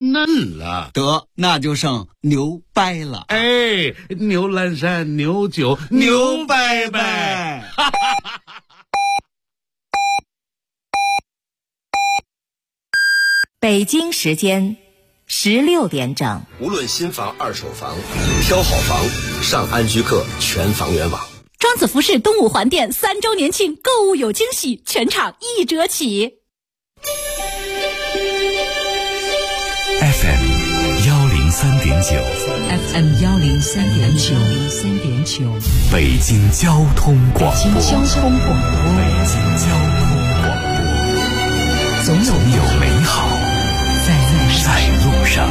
嫩了。 得，那就剩牛掰了。 哎，牛栏山牛酒牛掰掰。 北京时间16点整。 无论新房二手房，挑好房上安居客全房源网。 庄子服饰东五环店3周年庆购物有惊喜，全场1折起。 FM 103.9 FM 103.9 北京交通广播。 北京交通广播，总有美好在路上。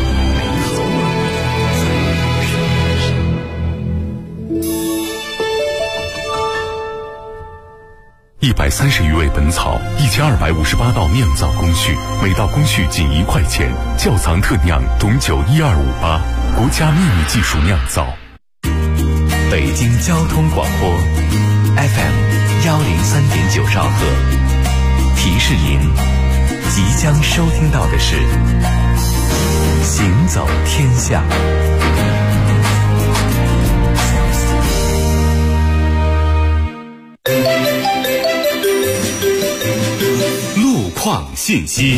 130余味本草，1258道酿造工序，每道工序仅1块钱。窖藏特酿董酒12588，国家秘密技术酿造。北京交通广播 FM 103.9兆赫。提示您，即将收听到的是行走天下。路况信息。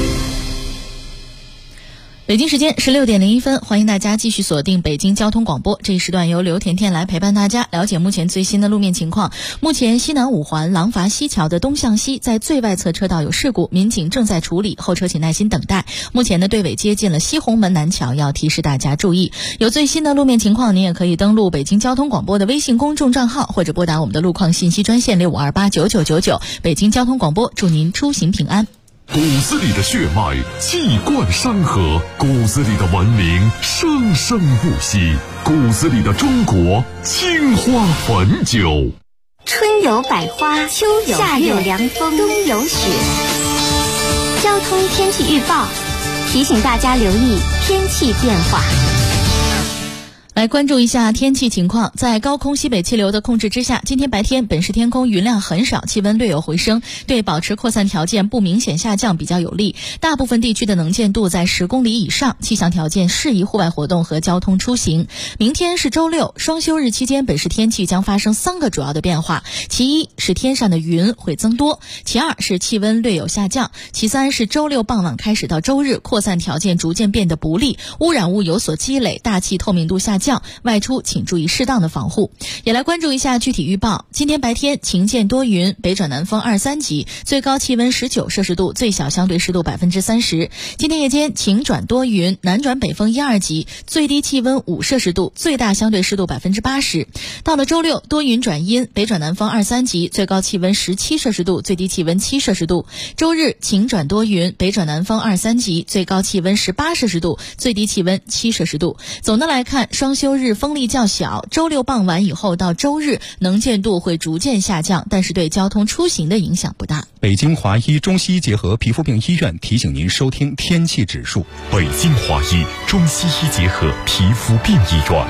北京时间16点01分，欢迎大家继续锁定北京交通广播。这一时段由刘甜甜来陪伴大家了解目前最新的路面情况。目前西南五环廊坊西桥的东向西在最外侧车道有事故，民警正在处理，后车请耐心等待。目前的队尾接近了西红门南桥，要提示大家注意。有最新的路面情况，您也可以登录北京交通广播的微信公众账号，或者拨打我们的路况信息专线65289999。北京交通广播祝您出行平安。 骨子里的血脉气贯山河，骨子里的文明生生不息，骨子里的中国青花汾酒。 春有百花，秋有夏有凉风，冬有雪。交通天气预报提醒大家留意天气变化。 来关注一下天气情况，在高空西北气流的控制之下，今天白天本市天空云量很少，气温略有回升，对保持扩散条件不明显下降比较有利。大部分地区的能见度在10公里以上，气象条件适宜户外活动和交通出行。明天是周六，双休日期间本市天气将发生3个主要的变化，其一是天上的云会增多，其二是气温略有下降，其三是周六傍晚开始到周日扩散条件逐渐变得不利，污染物有所积累，大气透明度下降，外出请注意适当的防护。也来关注一下具体预报。今天白天晴间多云，北转南风2、3级，最高气温19摄氏度，最小相对湿度30%。今天夜间晴转多云，南转北风1、2级，最低气温5摄氏度，最大相对湿度80%。到了周六多云转阴，北转南风2、3级，最高气温17摄氏度，最低气温7摄氏度。周日晴转多云，北转南风2、3级，最高气温18摄氏度，最低气温7摄氏度。总的来看，双休日风力较小，周六傍晚以后到周日能见度会逐渐下降，但是对交通出行的影响不大。 北京华医中西医结合皮肤病医院提醒您收听天气指数。 北京华医中西医结合皮肤病医院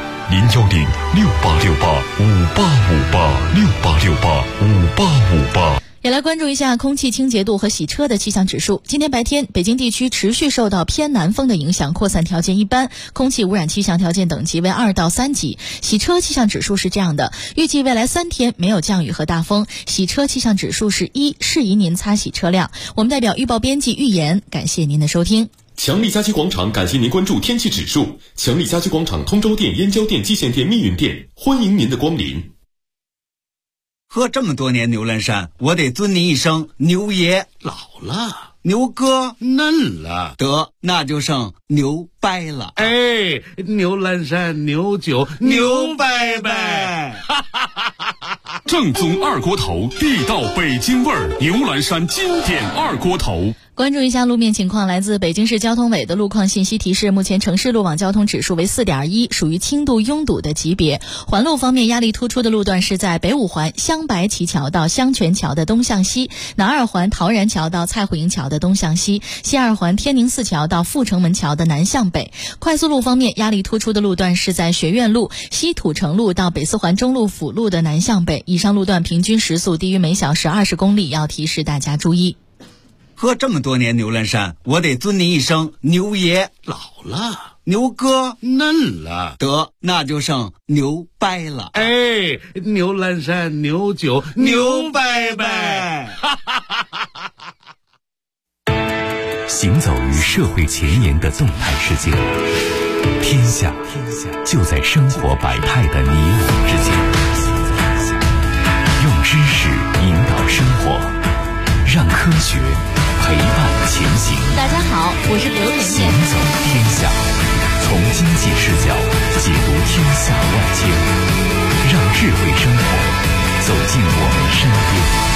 ，01068685858，68685858。 也来关注一下空气清洁度和洗车的气象指数。今天白天，北京地区持续受到偏南风的影响，扩散条件一般，空气污染气象条件等级为2到3级。洗车气象指数是这样的，预计未来3天没有降雨和大风，洗车气象指数是1，适宜您擦洗车辆。我们代表预报编辑预言，感谢您的收听。 强力家居广场感谢您关注天气指数。强力家居广场通州店、燕郊店、蓟县店、密云店，欢迎您的光临。 喝这么多年牛栏山，我得尊您一声牛爷。 老了， 牛哥嫩了。 得，那就剩牛掰了。 哎，牛栏山牛酒牛掰掰。 正宗二锅头，地道北京味儿，牛栏山经典二锅头。 关注一下路面情况，来自北京市交通委的路况信息提示，目前城市路网交通指数为4.1，属于轻度拥堵的级别。环路方面，压力突出的路段是在北五环香白旗桥到香泉桥的东向西，南二环陶然桥到蔡虎营桥的东向西，西二环天宁寺桥到阜成门桥的南向北。快速路方面，压力突出的路段是在学院路西土城路到北四环中路辅路的南向北，以上路段平均时速低于每小时20公里，要提示大家注意。 喝这么多年牛栏山，我得尊您一声牛爷。 老了， 牛哥嫩了， 得那就剩牛掰了。 哎，牛栏山牛酒牛掰掰。 行走于社会前沿的动态世界，天下就在生活百态的你我之间。用知识引导生活，让科学陪伴前行。 大家好，我是刘甜甜。 行走天下，从经济视角解读天下万千，让智慧生活走进我们身边。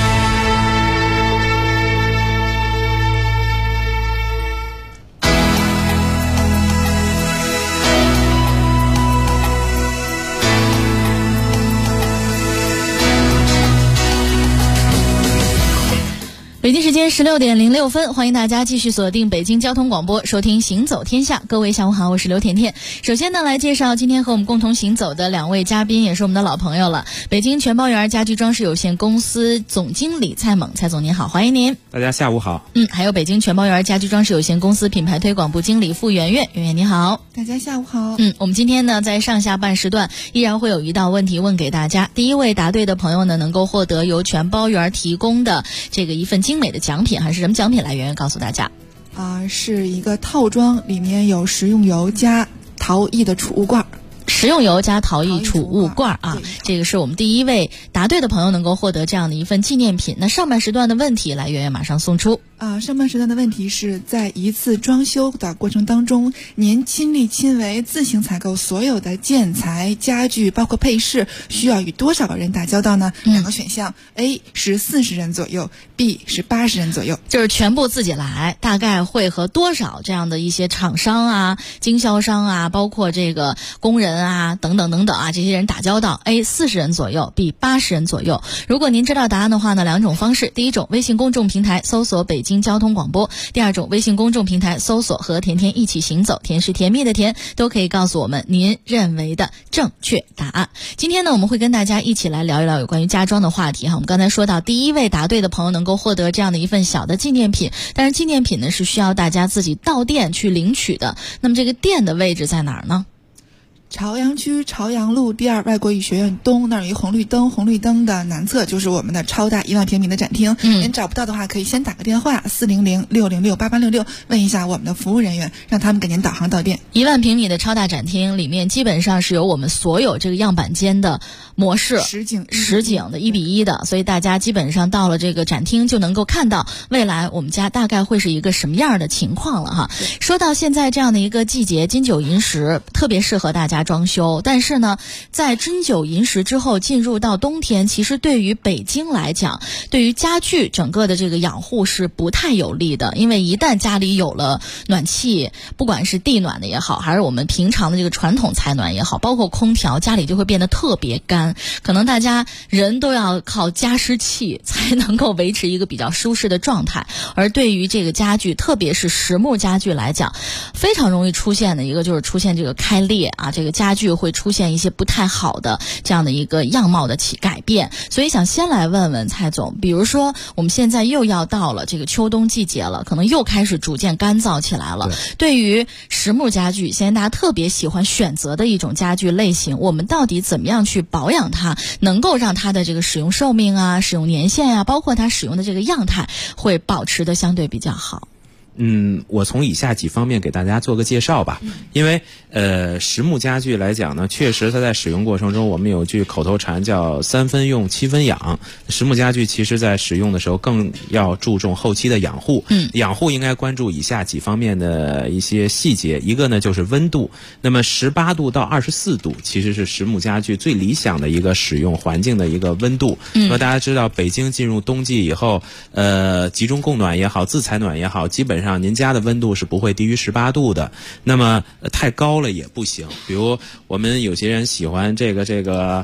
北京时间16点06分，欢迎大家继续锁定北京交通广播，收听行走天下。各位下午好，我是刘甜甜。首先呢，来介绍今天和我们共同行走的两位嘉宾，也是我们的老朋友了。北京全包园家居装饰有限公司总经理蔡猛，蔡总您好，欢迎您。 大家下午好。 还有北京全包园家居装饰有限公司品牌推广部经理付圆圆，圆圆你好。 大家下午好。 我们今天呢，在上下半时段依然会有一道问题问给大家。第一位答对的朋友呢，能够获得由全包园提供的这个一份精美的奖品，还是什么奖品？来圆圆告诉大家。 是一个套装，里面有食用油加陶艺的储物罐。 食用油加陶艺储物罐啊，这个是我们第一位答对的朋友能够获得这样的一份纪念品。那上半时段的问题，来圆圆马上送出。 上半时段的问题是在一次装修的过程当中，您亲力亲为自行采购所有的建材、家具，包括配饰，需要与多少个人打交道呢？两个选项 ，A 是40人左右 ，B 是80人左右。 就是全部自己来，大概会和多少这样的一些厂商啊、经销商啊，包括这个工人啊等等等等啊，这些人打交道 ？A 40人左右 ，B 80人左右。如果您知道答案的话呢，两种方式：第一种，微信公众平台搜索北京交通广播；第二种，微信公众平台搜索和甜甜一起行走，甜是甜蜜的甜，都可以告诉我们您认为的正确答案。今天呢，我们会跟大家一起来聊一聊有关于家装的话题哈。我们刚才说到，第一位答对的朋友能够获得这样的一份小的纪念品，但是纪念品呢是需要大家自己到店去领取的。那么这个店的位置在哪儿呢？ 朝阳区朝阳路第2外国语学院东，那儿有一红绿灯，红绿灯的南侧就是我们的超大1万平米的展厅。您找不到的话，可以先打个电话400-606-8866，问一下我们的服务人员，让他们给您导航到店。 1万平米的超大展厅里面，基本上是有我们所有这个样板间的模式，实景的1比1的，所以大家基本上到了这个展厅就能够看到未来我们家大概会是一个什么样的情况了哈。说到现在这样的一个季节，金九银十特别适合大家装修，但是呢，在金九银十之后进入到冬天，其实对于北京来讲，对于家具整个的这个养护是不太有利的，因为一旦家里有了暖气，不管是地暖的也好，还是我们平常的这个传统采暖也好，包括空调，家里就会变得特别干，可能大家人都要靠加湿器才能够维持一个比较舒适的状态。而对于这个家具，特别是实木家具来讲，非常容易出现的一个就是出现这个开裂啊，这个家具会出现一些不太好的这样的一个样貌的改变。所以想先来问问蔡总，比如说我们现在又要到了这个秋冬季节了，可能又开始逐渐干燥起来了。对于实木家具，现在大家特别喜欢选择的一种家具类型，我们到底怎么样去保养它，能够让它的这个使用寿命啊、使用年限啊，包括它使用的这个样态会保持的相对比较好？ 我从以下几方面给大家做个介绍吧。因为实木家具来讲呢，确实它在使用过程中，我们有句口头禅叫3分用7分养。实木家具其实在使用的时候更要注重后期的养护。养护应该关注以下几方面的一些细节。一个呢就是温度，那么18度到24度其实是实木家具最理想的一个使用环境的一个温度。那么大家知道北京进入冬季以后，集中供暖也好，自采暖也好，基本上您家的温度是不会低于18度的。那么太高了也不行，比如我们有些人喜欢这个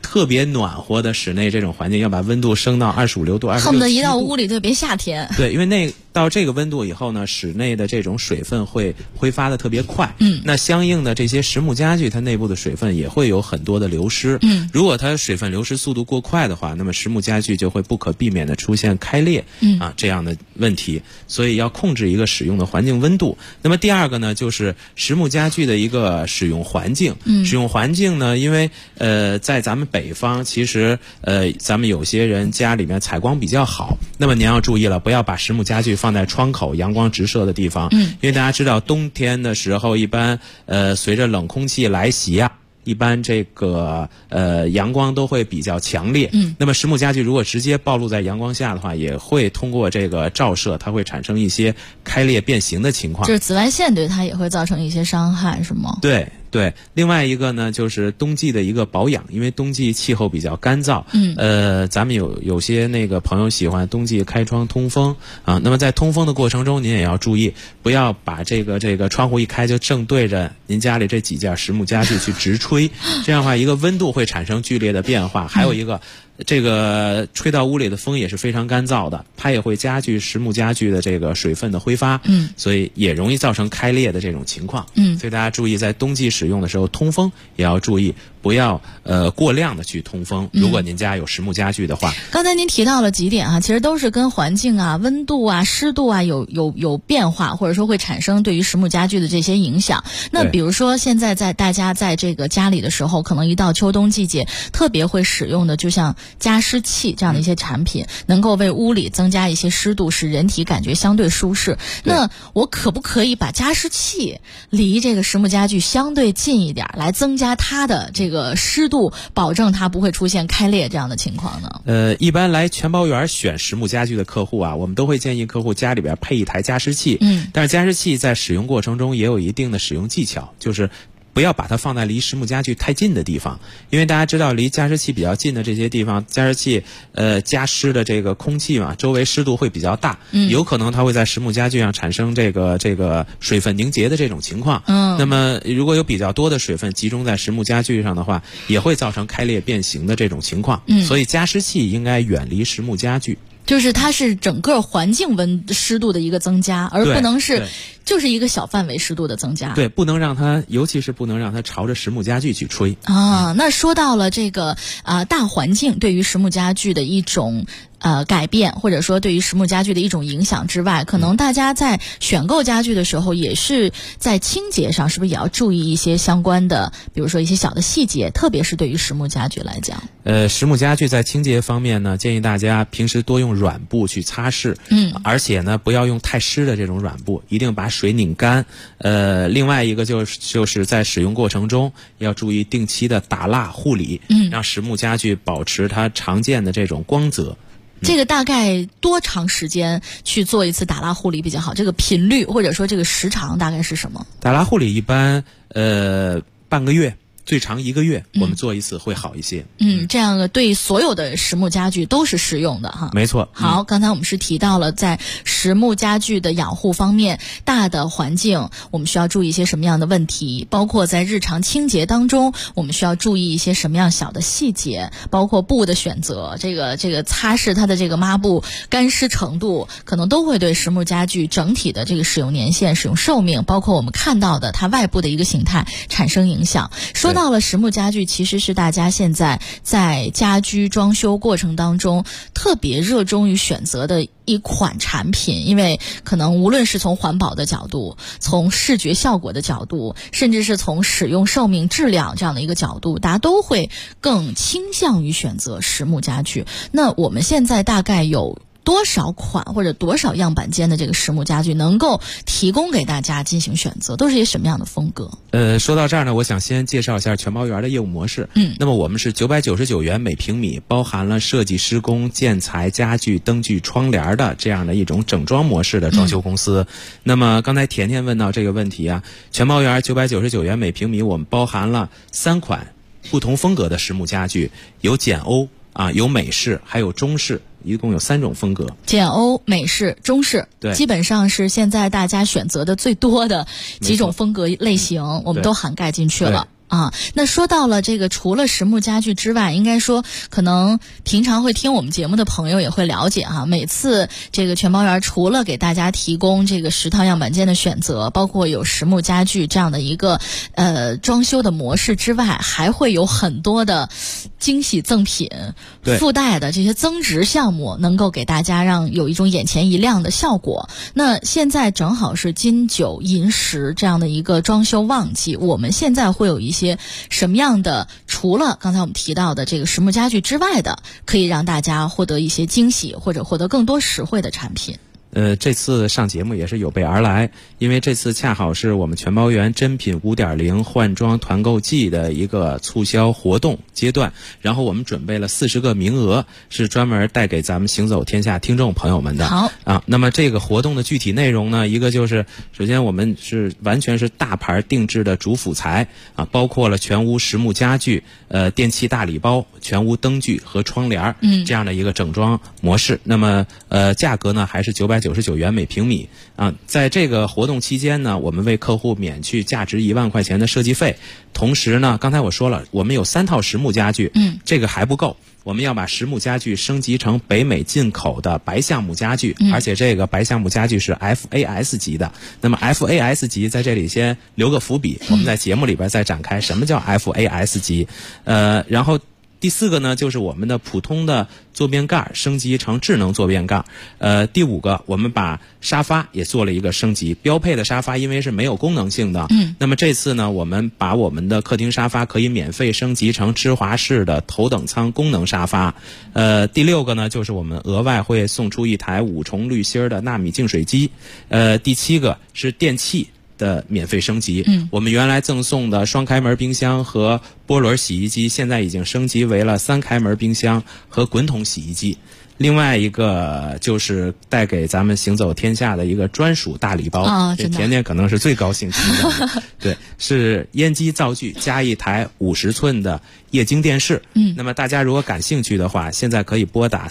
特别暖和的室内这种环境，要把温度升到25、6度、26、 恨不得一到屋里就别夏天。 对，因为到这个温度以后呢，室内的这种水分会挥发的特别快。那相应的这些实木家具，它内部的水分也会有很多的流失。如果它水分流失速度过快的话，那么实木家具就会不可避免的出现开裂这样的问题。所以要控制一个使用的环境温度。那么第二个呢，就是实木家具的一个使用环境。使用环境呢，因为在咱们北方，其实咱们有些人家里面采光比较好，那么您要注意了，不要把实木家具放在窗口阳光直射的地方。因为大家知道冬天的时候，一般随着冷空气来袭啊，一般这个阳光都会比较强烈。那么实木家具如果直接暴露在阳光下的话，也会通过这个照射，它会产生一些开裂变形的情况。 就是紫外线对它也会造成一些伤害，是吗？ 对，另外一个呢，就是冬季的一个保养，因为冬季气候比较干燥。咱们有些那个朋友喜欢冬季开窗通风啊。那么在通风的过程中，您也要注意，不要把这个窗户一开就正对着您家里这几件实木家具去直吹，这样的话，一个温度会产生剧烈的变化，还有一个。这个吹到屋里的风也是非常干燥的，它也会加剧实木家具的这个水分的挥发，所以也容易造成开裂的这种情况。所以大家注意，在冬季使用的时候通风也要注意，不要过量的去通风。如果您家有实木家具的话， 刚才您提到了几点其实都是跟环境啊、温度啊、湿度啊有变化，或者说会产生对于实木家具的这些影响。那比如说现在大家在这个家里的时候，可能一到秋冬季节，特别会使用的就像加湿器这样的一些产品，能够为屋里增加一些湿度，使人体感觉相对舒适。那我可不可以把加湿器离这个实木家具相对近一点，来增加它的这个湿度，保证它不会出现开裂这样的情况呢？ 一般来全包园选实木家具的客户啊，我们都会建议客户家里边配一台加湿器。但是加湿器在使用过程中也有一定的使用技巧，就是不要把它放在离实木家具太近的地方，因为大家知道离加湿器比较近的这些地方，加湿器加湿的这个空气嘛，周围湿度会比较大，有可能它会在实木家具上产生这个水分凝结的这种情况。那么如果有比较多的水分集中在实木家具上的话，也会造成开裂变形的这种情况。所以加湿器应该远离实木家具。 就是它是整个环境湿度的一个增加，而不能是就是一个小范围湿度的增加。 对，不能让它，尤其是不能让它朝着实木家具去吹。 那说到了这个大环境对于实木家具的一种改变，或者说对于实木家具的一种影响之外，可能大家在选购家具的时候，也是在清洁上是不是也要注意一些相关的，比如说一些小的细节，特别是对于实木家具来讲。 实木家具在清洁方面呢，建议大家平时多用软布去擦拭，而且呢不要用太湿的这种软布，一定把水拧干。另外一个就是在使用过程中要注意定期的打蜡护理，让实木家具保持它常见的这种光泽。 这个大概多长时间去做一次打蜡护理比较好？这个频率或者说这个时长大概是什么？ 打蜡护理一般半个月。最长1个月，我们做一次会好一些。 这样对所有的实木家具都是适用的哈。 没错。 好，刚才我们是提到了在实木家具的养护方面，大的环境我们需要注意一些什么样的问题，包括在日常清洁当中，我们需要注意一些什么样小的细节，包括布的选择，这个擦拭它的这个抹布干湿程度，可能都会对实木家具整体的这个使用年限、使用寿命，包括我们看到的它外部的一个形态产生影响。说到了实木家具，其实是大家现在在家居装修过程当中特别热衷于选择的一款产品，因为可能无论是从环保的角度，从视觉效果的角度，甚至是从使用寿命质量这样的一个角度，大家都会更倾向于选择实木家具。那我们现在大概有多少款或者多少样板间的这个实木家具能够提供给大家进行选择，都是一些什么样的风格？ 说到这儿呢，我想先介绍一下全包园的业务模式。那么我们是999元每平米，包含了设计施工、建材、家具、灯具、窗帘的这样的一种整装模式的装修公司。那么刚才甜甜问到这个问题啊，全包园999元每平米，我们包含了3款不同风格的实木家具，有简欧有美式，还有中式。一共有3种风格， 简欧、美式、中式， 对， 基本上是现在大家选择的最多的几种风格类型，我们都涵盖进去了。 啊。那说到了这个除了实木家具之外，应该说可能平常会听我们节目的朋友也会了解哈，每次这个全包园除了给大家提供这个10套样板间的选择，包括有实木家具这样的一个装修的模式之外，还会有很多的惊喜赠品附带的这些增值项目，能够给大家让有一种眼前一亮的效果。那现在正好是金9银10这样的一个装修旺季，我们现在会有一些什么样的，除了刚才我们提到的这个实木家具之外的，可以让大家获得一些惊喜或者获得更多实惠的产品？ 这次上节目也是有备而来，因为这次恰好是我们全包园真品 5.0 换装团购季的一个促销活动阶段，然后我们准备了40个名额，是专门带给咱们行走天下听众朋友们的。 好啊，那么这个活动的具体内容呢，一个就是首先我们是完全是大牌定制的主辅材啊，包括了全屋实木家具、电器大礼包、全屋灯具和窗帘这样的一个整装模式。那么价格呢还是999元每平米啊。在这个活动期间呢，我们为客户免去价值1万块钱的设计费，同时呢，刚才我说了，我们有3套实木家具，这个还不够。我们要把实木家具升级成北美进口的白橡木家具，而且这个白橡木家具是 FAS 级的。那么 FAS 级在这里先留个伏笔，我们在节目里边再展开什么叫 FAS 级。然后第4个呢，就是我们的普通的坐便盖升级成智能坐便盖。第5个，我们把沙发也做了一个升级，标配的沙发因为是没有功能性的，那么这次呢，我们把我们的客厅沙发可以免费升级成芝华士的头等舱功能沙发。第6个呢，就是我们额外会送出一台5重滤芯的纳米净水机。第7个是电器的免费升级，我们原来赠送的双开门冰箱和波轮洗衣机，现在已经升级为了3开门冰箱和滚筒洗衣机。另外一个就是带给咱们行走天下的一个专属大礼包，这甜甜可能是最高兴听到的。对，是烟机灶具加一台50寸的液晶电视。那么大家如果感兴趣的话，现在可以拨打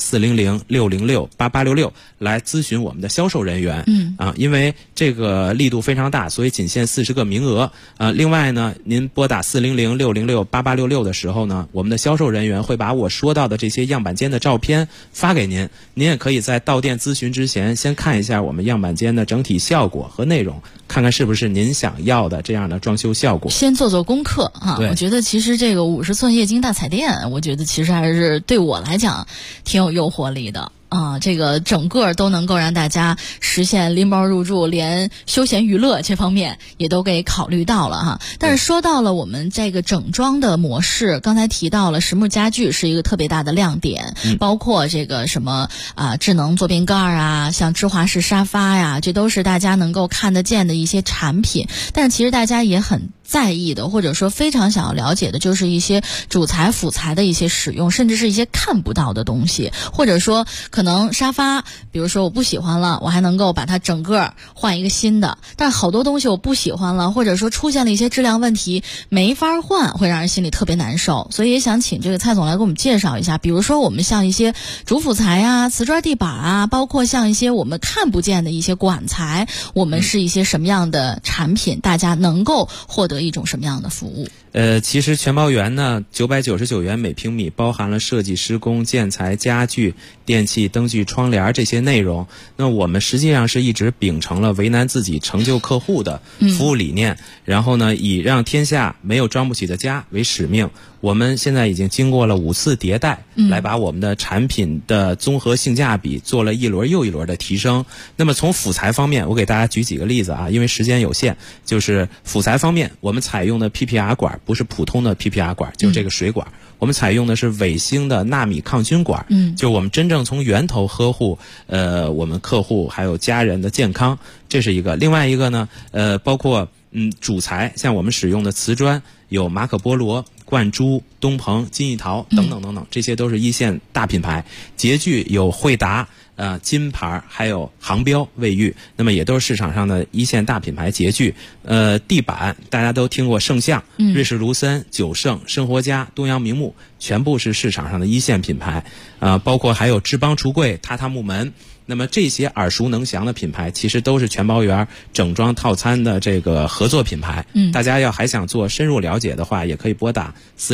400-606-8866来咨询我们的销售人员。因为这个力度非常大，所以仅限40个名额。另外呢，您拨打400-606-8866的时候呢，我们的销售人员会把我说到的这些样板间的照片发给您，您也可以在到店咨询之前先看一下我们样板间的整体效果和内容，看看是不是您想要的这样的装修效果， 先做做功课啊。我觉得其实这个50寸液晶大彩电，我觉得其实还是对我来讲挺有诱惑力的。这个整个都能够让大家实现拎包入住，连休闲娱乐这方面也都给考虑到了哈。但是说到了我们这个整装的模式，刚才提到了实木家具是一个特别大的亮点，包括这个什么智能坐便盖啊，像芝华士沙发呀，这都是大家能够看得见的一些产品。但是其实大家也很在意的，或者说非常想要了解的，就是一些主材辅材的一些使用，甚至是一些看不到的东西，或者说可能沙发比如说我不喜欢了，我还能够把它整个换一个新的，但好多东西我不喜欢了，或者说出现了一些质量问题没法换，会让人心里特别难受。所以也想请这个蔡总来给我们介绍一下，比如说我们像一些主辅材啊、瓷砖地板啊，包括像一些我们看不见的一些管材，我们是一些什么样的产品，大家能够获得一种什么样的服务？ 其实全包园呢，999元每平米，包含了设计、施工、建材、家具、电器、灯具、窗帘这些内容。那我们实际上是一直秉承了为难自己、成就客户的服务理念，然后呢，以让天下没有装不起的家为使命。我们现在已经经过了5次迭代，来把我们的产品的综合性价比做了一轮又一轮的提升。那么从辅材方面，我给大家举几个例子啊，因为时间有限。就是辅材方面，我们采用的 PPR 管不是普通的 PPR 管，就是这个水管。我们采用的是伟星的纳米抗菌管，就我们真正从源头呵护我们客户还有家人的健康，这是一个。另外一个呢，包括主材，像我们使用的瓷砖有马可波罗、冠珠、东鹏、金益陶等等等等，这些都是一线大品牌。洁具有惠达、金牌还有航标卫浴，那么也都是市场上的一线大品牌洁具。地板大家都听过圣象、瑞士卢森、九盛、生活家、东阳明目，全部是市场上的一线品牌。包括还有志邦橱柜、榻榻木门。 那么这些耳熟能详的品牌，其实都是全包园整装套餐的这个合作品牌。大家要还想做深入了解的话，也可以拨打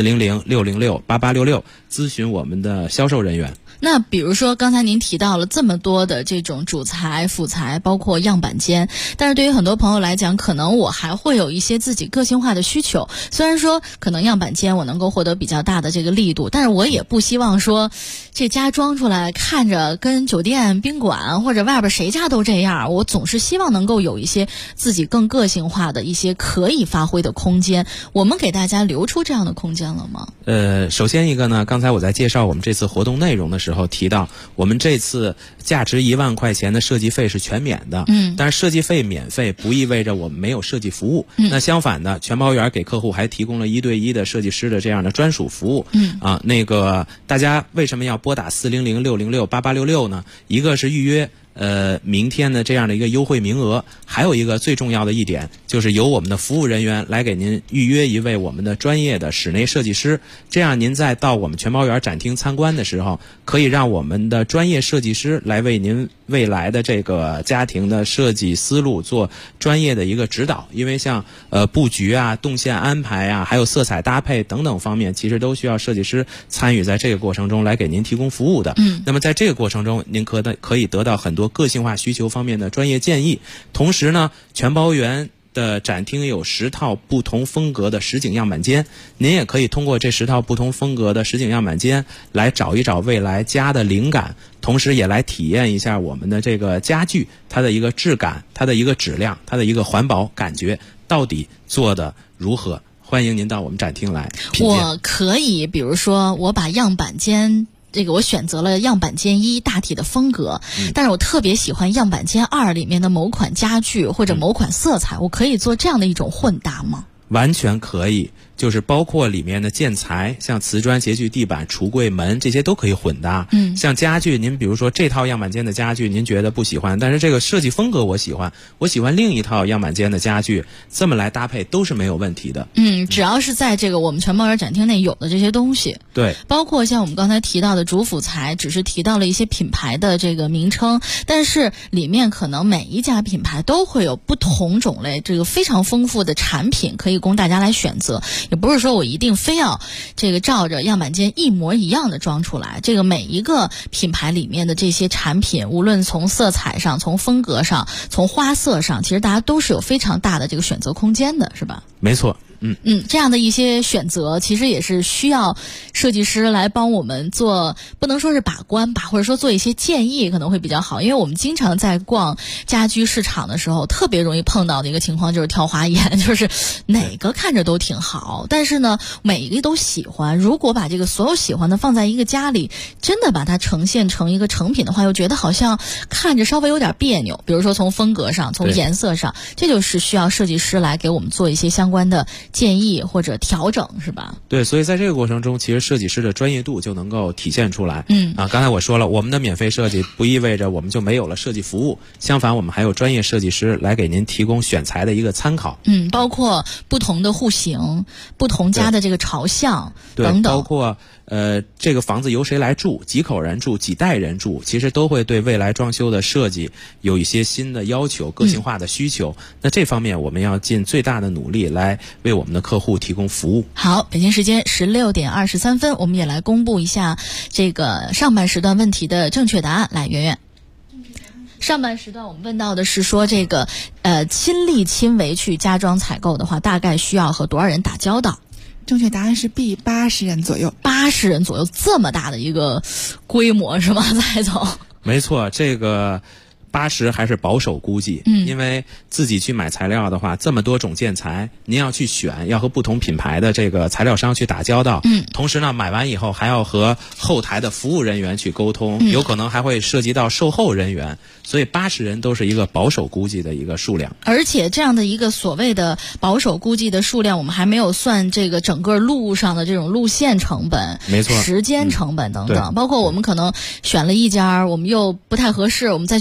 400-606-8866咨询我们的销售人员。 那比如说刚才您提到了这么多的这种主材、辅材，包括样板间，但是对于很多朋友来讲，可能我还会有一些自己个性化的需求。虽然说可能样板间我能够获得比较大的这个力度，但是我也不希望说这家装出来看着跟酒店、宾馆或者外边谁家都这样，我总是希望能够有一些自己更个性化的一些可以发挥的空间。我们给大家留出这样的空间了吗？ 首先一个呢，刚才我在介绍我们这次活动内容的时候提到，我们这次价值1万块钱的设计费是全免的。但是设计费免费不意味着我们没有设计服务。那相反的，全包园给客户还提供了1对1的设计师的这样的专属服务。那个大家为什么要拨打400-606-8866呢？一个是预约明天的这样的一个优惠名额，还有一个最重要的一点，就是由我们的服务人员来给您预约一位我们的专业的室内设计师，这样您在到我们全包园展厅参观的时候，可以让我们的专业设计师来为您未来的这个家庭的设计思路做专业的一个指导。因为像布局啊、动线安排啊，还有色彩搭配等等方面，其实都需要设计师参与在这个过程中来给您提供服务的。那么在这个过程中，您可以得到很多个性化需求方面的专业建议。同时呢，全包园的展厅有10套不同风格的实景样板间，您也可以通过这10套不同风格的实景样板间来找一找未来家的灵感，同时也来体验一下我们的这个家具它的一个质感、它的一个质量、它的一个环保感觉到底做得如何。欢迎您到我们展厅来品鉴。 我可以比如说我把样板间我选择了样板间1大体的风格，但是我特别喜欢样板间2里面的某款家具或者某款色彩，我可以做这样的一种混搭吗？ 完全可以，就是包括里面的建材，像瓷砖、洁具、地板、橱柜、门，这些都可以混搭。像家具，您比如说这套样板间的家具您觉得不喜欢，但是这个设计风格我喜欢另一套样板间的家具，这么来搭配都是没有问题的。 只要是在这个我们全包园展厅内有的这些东西。 对， 包括像我们刚才提到的主辅材，只是提到了一些品牌的这个名称，但是里面可能每一家品牌都会有不同种类这个非常丰富的产品可以供大家来选择，也不是说我一定非要照着样板间一模一样的装出来。这个每一个品牌里面的这些产品，无论从色彩上、从风格上、从花色上，其实大家都是有非常大的这个选择空间的，是吧？ 没错。 这样的一些选择其实也是需要设计师来帮我们做，不能说是把关吧，或者说做一些建议可能会比较好。因为我们经常在逛家居市场的时候，特别容易碰到的一个情况就是挑花眼，就是哪个看着都挺好，但是呢每一个都喜欢，如果把这个所有喜欢的放在一个家里，真的把它呈现成一个成品的话，又觉得好像看着稍微有点别扭。比如说从风格上、从颜色上，这就是需要设计师来给我们做一些相关的建议或者调整，是吧？ 对，所以在这个过程中，其实设计师的专业度就能够体现出来。刚才我说了，我们的免费设计不意味着我们就没有了设计服务，相反，我们还有专业设计师来给您提供选材的一个参考。 包括不同的户型、不同家的这个朝向等等， 包括这个房子由谁来住，几口人住，几代人住，其实都会对未来装修的设计有一些新的要求、个性化的需求。那这方面我们要尽最大的努力来为我们的客户提供服务。 好，北京时间16点23分，我们也来公布一下这个上半时段问题的正确答案。来，圆圆。上半时段我们问到的是说这个亲力亲为去家装采购的话，大概需要和多少人打交道？ 正确答案是 B， 80人左右。 80人左右，这么大的一个规模是吗，蔡总？ 没错，这个80还是保守估计，因为自己去买材料的话，这么多种建材，您要去选，要和不同品牌的这个材料商去打交道，同时呢，买完以后还要和后台的服务人员去沟通，有可能还会涉及到售后人员，所以80人都是一个保守估计的一个数量。 而且这样的一个所谓的保守估计的数量，我们还没有算这个整个路上的这种路线成本， 没错， 时间成本等等，包括我们可能选了一家，我们又不太合适，我们再去选第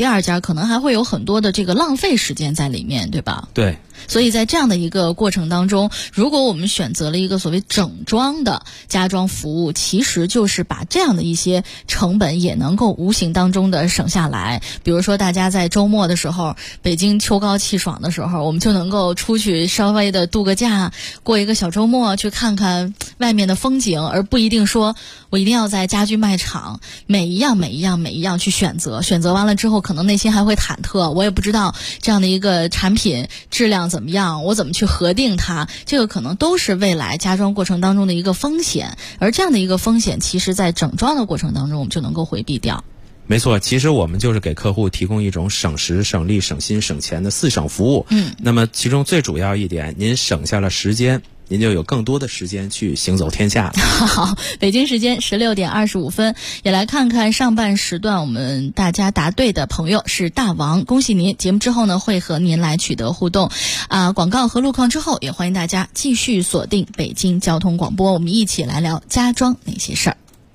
二家，可能还会有很多的这个浪费时间在里面，对吧？ 对。 所以在这样的一个过程当中，如果我们选择了一个所谓整装的家装服务，其实就是把这样的一些成本也能够无形当中的省下来。比如说大家在周末的时候，北京秋高气爽的时候，我们就能够出去稍微的度个假，过一个小周末，去看看外面的风景，而不一定说我一定要在家居卖场每一样去选择完了之后，可能内心还会忐忑，我也不知道这样的一个产品质量怎么样，我怎么去核定它，这个可能都是未来家装过程当中的一个风险，而这样的一个风险其实在整装的过程当中我们就能够回避掉。 没错，其实我们就是给客户提供一种省时省力省心省钱的4省服务。那么其中最主要一点，您省下了时间，您就有更多的时间去行走天下了。 好，北京时间16点25分，也来看看上半时段我们大家答对的朋友是大王，恭喜您！节目之后呢，会和您来取得互动。广告和路况之后，也欢迎大家继续锁定北京交通广播，我们一起来聊家装那些事儿。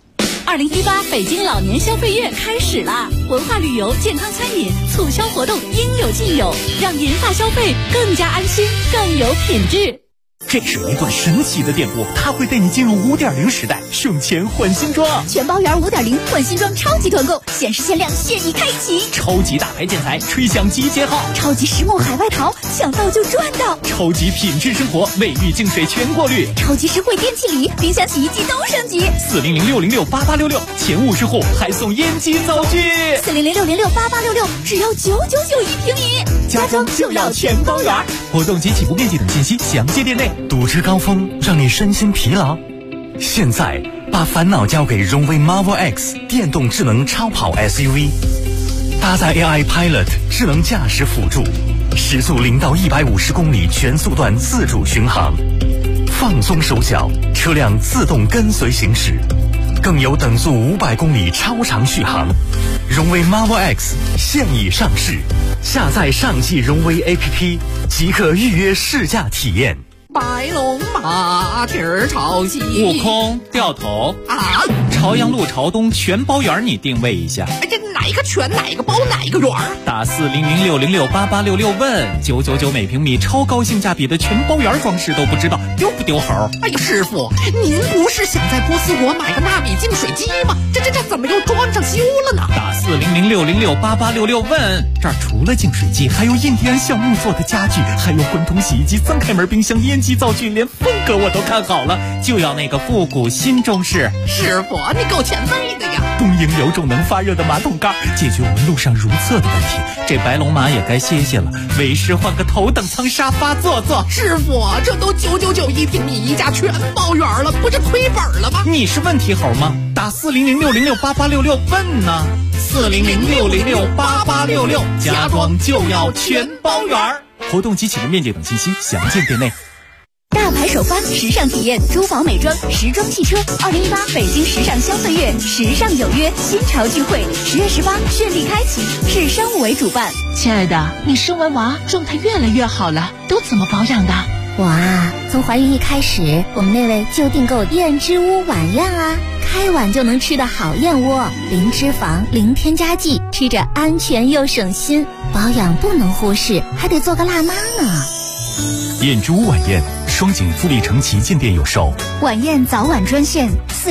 2018北京老年消费月开始啦！文化旅游、健康餐饮促销活动应有尽有，让银发消费更加安心，更有品质。 这是一段神奇的电波，它会带你进入5.0时代，省钱换新装。 全包圆5.0换新装超级团购，限时限量，现已开启。 超级大牌建材，吹响集结号。 超级实木海外淘，抢到就赚到。 超级品质生活，卫浴净水全过滤。 超级实惠电器礼，冰箱、洗衣机都升级。 400-606-8866，前50户还送烟机灶具。 400-606-8866，只要999一平米。 家装就要全包圆。活动及起步面积等信息详见店内。 堵车高峰让你身心疲劳，现在把烦恼交给荣威 Marvel X 电动智能超跑 SUV， 搭载 AI Pilot 智能驾驶辅助，时速0到150公里全速段自主巡航，放松手脚，车辆自动跟随行驶，更有等速500公里超长续航。荣威 Marvel X 现已上市，下载上汽荣威 APP 即可预约试驾体验。 白龙马蹄儿朝西， 悟空掉头啊！朝阳路朝东全包圆，你定位一下。 哎，这哪个全哪个包哪个圆？ 打400-606-8866问999每平米，超高性价比的全包圆装饰都不知道，丢不丢猴？ 哎呀，师傅，您不是想在波斯国买个纳米净水机吗？这怎么又装上修了呢？ 打400-606-8866问，这儿除了净水机，还有印第安橡木做的家具，还有混同洗衣机、3开门冰箱、烟机灶具，连风格我都看好了，就要那个复古新中式。 师傅，你够前卫的呀！ 东营有种能发热的马桶盖，解决我们路上如厕的问题。这白龙马也该歇歇了，为师换个头等舱沙发坐坐。 师傅，这都999一平米，一家全包圆了，不是亏本了吗？ 你是问题猴吗？打400-606-8866问呢。400-606-8866，家装就要全包圆。活动及起步面积等信息详见店内。 大牌首发，时尚体验，珠宝美妆，时装汽车。2018北京时尚消费月，时尚有约，新潮聚会，10月18顺利开启，市商务委主办。 亲爱的，你生完娃状态越来越好了，都怎么保养的？ 我啊，从怀孕一开始，我们那位就订购燕之屋晚宴啊，开碗就能吃的好燕窝，零脂肪，零添加剂，吃着安全又省心，保养不能忽视，还得做个辣妈呢。 燕之屋晚宴，双井富力城旗舰店有售。 晚宴早晚专线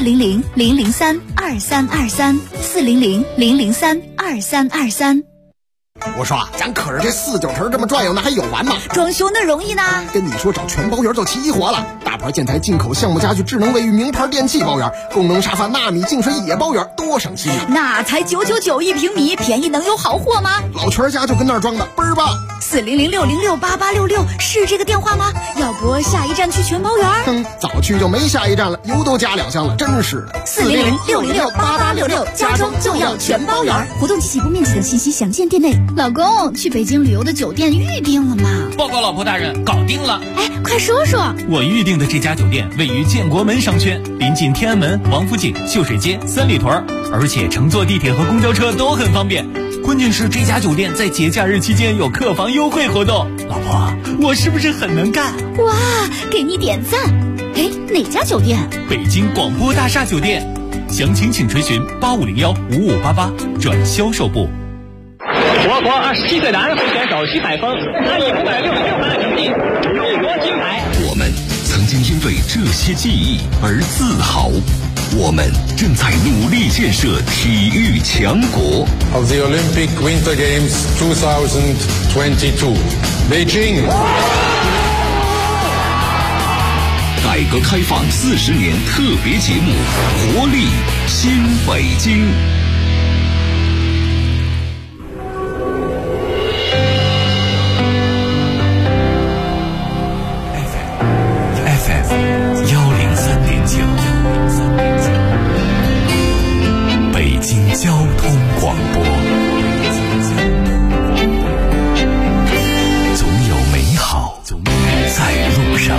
400-003-2323，400-003-2323。 我说咱可是这4、9成这么转悠呢，还有完吗？ 装修那容易呢。 跟你说找全包圆就齐活了，大牌建材、进口项目家具、智能卫浴、名牌电器包圆，功能沙发、纳米净水也包圆，多省心啊！ 那才999一平米，便宜能有好货吗？ 老全家就跟那儿装的，倍儿棒。 400-606-8866是这个电话吗？要不下一站去全包圆？ 早去就没下一站了，油都加2箱了，真是的。 400-606-8866，家装就要全包圆。活动及起步面积等信息详见店内。老公，去北京旅游的酒店预定了吗？ 报告老婆大人，搞定了。 哎，快说说。 我预定的这家酒店位于建国门商圈，临近天安门、王府井、秀水街、三里屯，而且乘坐地铁和公交车都很方便。关键是这家酒店在节假日期间有客房优惠活动。老婆，我是不是很能干？ 哇，给你点赞。哎，哪家酒店？ 北京广播大厦酒店。详情请垂询8501-5588转销售部。 我国27岁男会选手徐海峰，他以566分的成绩勇夺金牌。 我们曾经因为这些记忆而自豪，我们正在努力建设体育强国。 Of the Olympic Winter Games 2022, Beijing。 改革开放40年特别节目《活力新北京》。 北京交通广播，总有美好在路上。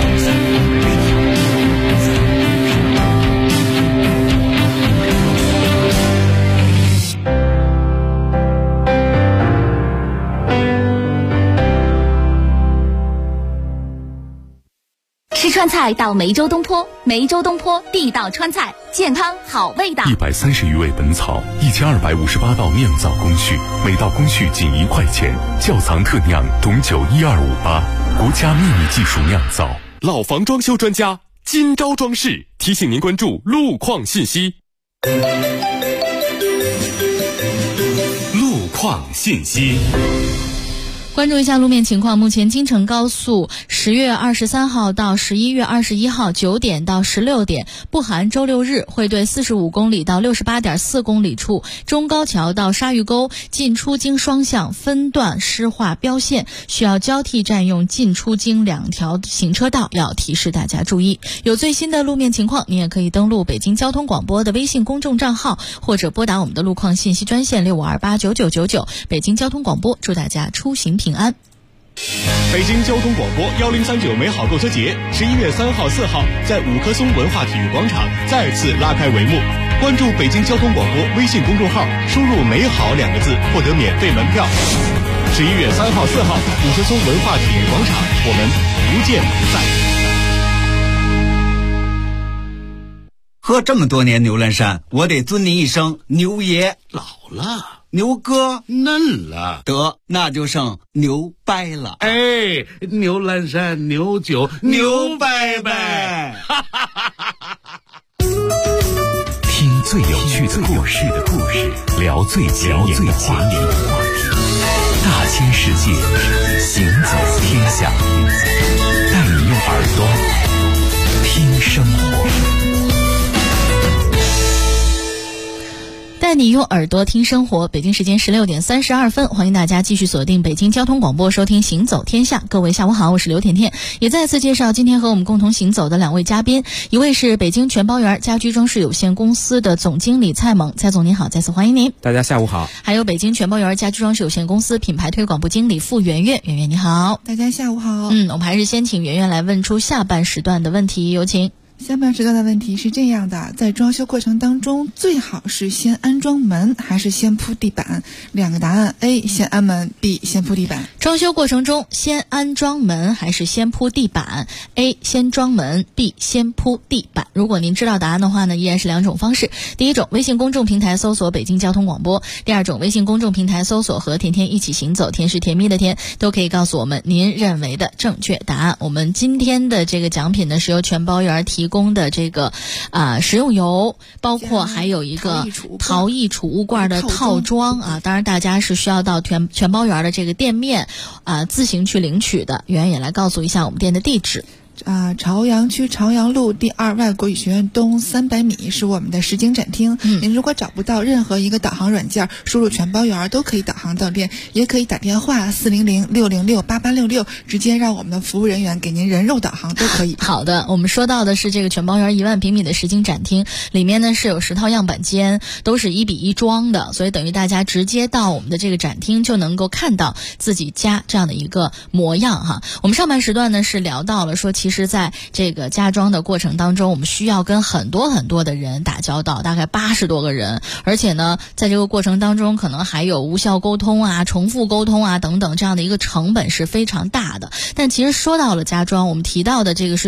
吃川菜到梅州东坡，梅州东坡地道川菜，健康好味道。 130余味本草，1258道酿造工序，每道工序仅1块钱。窖藏特酿董酒12588，国家秘密技术酿造。 老房装修专家金招装饰提醒您关注路况信息。路况信息。 关注一下路面情况，目前京承高速10月23号到11月21号9点到16点，不含周六日，会对45公里到68.4公里处中高桥到鲨鱼沟进出京双向分段施划标线，需要交替占用进出京2条行车道，要提示大家注意。有最新的路面情况，你也可以登录北京交通广播的微信公众账号，或者拨打我们的路况信息专线65289999。北京交通广播祝大家出行平安。 北京交通广播1039美好购车节11月3号、4号在五棵松文化体育广场再次拉开帷幕。关注北京交通广播微信公众号，输入“美好”2个字，获得免费门票。11月3号、4号，五棵松文化体育广场，我们不见不散。 喝这么多年牛栏山，我得尊您一声牛爷。 老了， 牛哥嫩了， 得那就剩牛掰了。 哎，牛栏山牛酒牛掰掰。 听最有趣的故事，聊最前沿的话题，大千世界，行走天下，带你用耳朵听生活。 带你用耳朵听生活。北京时间16点32分，欢迎大家继续锁定北京交通广播，收听行走天下。各位下午好，我是刘甜甜，也再次介绍今天和我们共同行走的2位嘉宾，一位是北京全包园家居装饰有限公司的总经理蔡猛，蔡总您好，再次欢迎您。 大家下午好。 还有北京全包园家居装饰有限公司品牌推广部经理付圆圆，圆圆你好。 大家下午好。 我们还是先请圆圆来问出下半时段的问题，有请。 下半时段的问题是这样的，在装修过程当中，最好是先安装门还是先铺地板？2个答案 ：A 先安门 ，B 先铺地板。 装修过程中，先安装门还是先铺地板 ？A 先装门 ，B 先铺地板。如果您知道答案的话呢，依然是2种方式。第一种，微信公众平台搜索北京交通广播；第二种，微信公众平台搜索和甜甜一起行走，甜是甜蜜的甜，都可以告诉我们您认为的正确答案。我们今天的这个奖品呢，是由全包园提供的这个食用油，包括还有一个陶艺储物罐的套装啊。当然大家是需要到全包园的这个店面自行去领取的。圆圆也来告诉一下我们店的地址。 朝阳区朝阳路第2外国语学院东300米是我们的实景展厅。您如果找不到任何一个导航软件，输入全包园都可以导航到店，也可以打电话400-606-8866，直接让我们的服务人员给您人肉导航都可以。 好的，我们说到的是这个全包园1万平米的实景展厅，里面呢是有10套样板间，都是1比1装的，所以等于大家直接到我们的这个展厅就能够看到自己家这样的一个模样哈。我们上半时段呢是聊到了说其实在这个家装的过程当中，我们需要跟很多很多的人打交道，大概80多个人，而且呢，在这个过程当中可能还有无效沟通啊、重复沟通啊等等，这样的一个成本是非常大的。但其实说到了家装，我们提到的这个是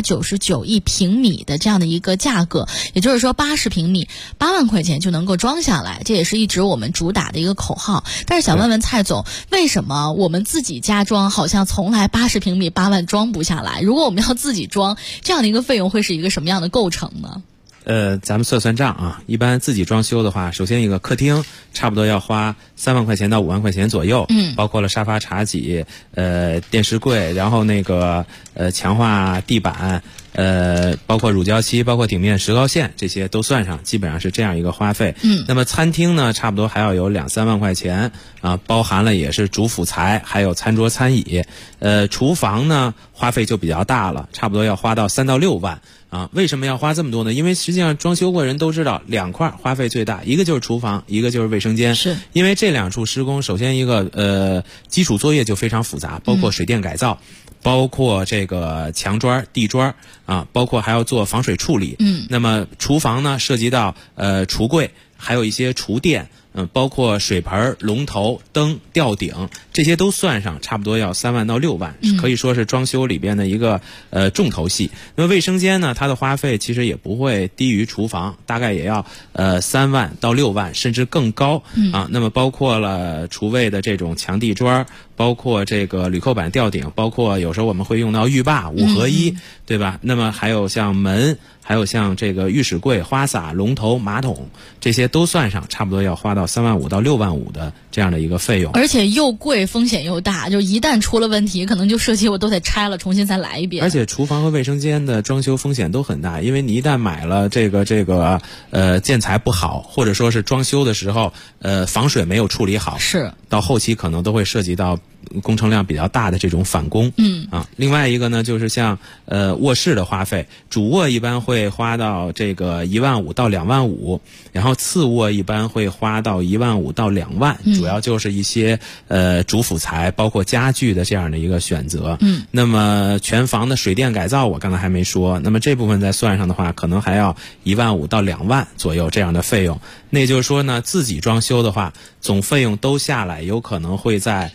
999一平米的这样的一个价格，也就是说80平米8万块钱就能够装下来，这也是一直我们主打的一个口号。但是想问问蔡总，为什么我们自己家装好像从来80平米8万装不下来？如果我们要自己装，这样的一个费用会是一个什么样的构成呢？ 咱们算算账啊，一般自己装修的话，首先一个客厅差不多要花3万块钱到5万块钱左右，包括了沙发、茶几、电视柜，然后那个强化地板，包括乳胶漆，包括顶面石膏线，这些都算上，基本上是这样一个花费。那么餐厅呢，差不多还要有2-3万块钱啊，包含了也是主辅材，还有餐桌餐椅。厨房呢，花费就比较大了，差不多要花到3到6万。啊，为什么要花这么多呢？因为实际上装修过人都知道，2块花费最大，一个就是厨房，一个就是卫生间。是，因为这2处施工，首先一个基础作业就非常复杂，包括水电改造，包括这个墙砖、地砖啊，包括还要做防水处理。那么厨房呢，涉及到橱柜，还有一些厨电。包括水盆、龙头、灯、吊顶，这些都算上，差不多要3万到6万，可以说是装修里边的一个重头戏。那么卫生间呢，它的花费其实也不会低于厨房，大概也要3万到6万，甚至更高啊。那么包括了厨卫的这种墙地砖，包括这个铝扣板吊顶，包括有时候我们会用到浴霸5合1，对吧？那么还有像门，还有像这个浴室柜、花洒、龙头、马桶，这些都算上，差不多要花到3万5到6万5的这样的一个费用。 而且又贵，风险又大，就一旦出了问题，可能就设计我都得拆了，重新再来一遍。 而且厨房和卫生间的装修风险都很大，因为你一旦买了这个建材不好，或者说是装修的时候防水没有处理好， 是到后期可能都会涉及到工程量比较大的这种返工。另外一个呢，就是像卧室的花费，主卧一般会花到这个1万5到2万5，然后次卧一般会花到1万5到2万，主要就是一些主辅材，包括家具的这样的一个选择。那么全房的水电改造我刚才还没说，那么这部分再算上的话，可能还要1万5到2万左右这样的费用。那就是说呢，自己装修的话，总费用都下来，有可能会在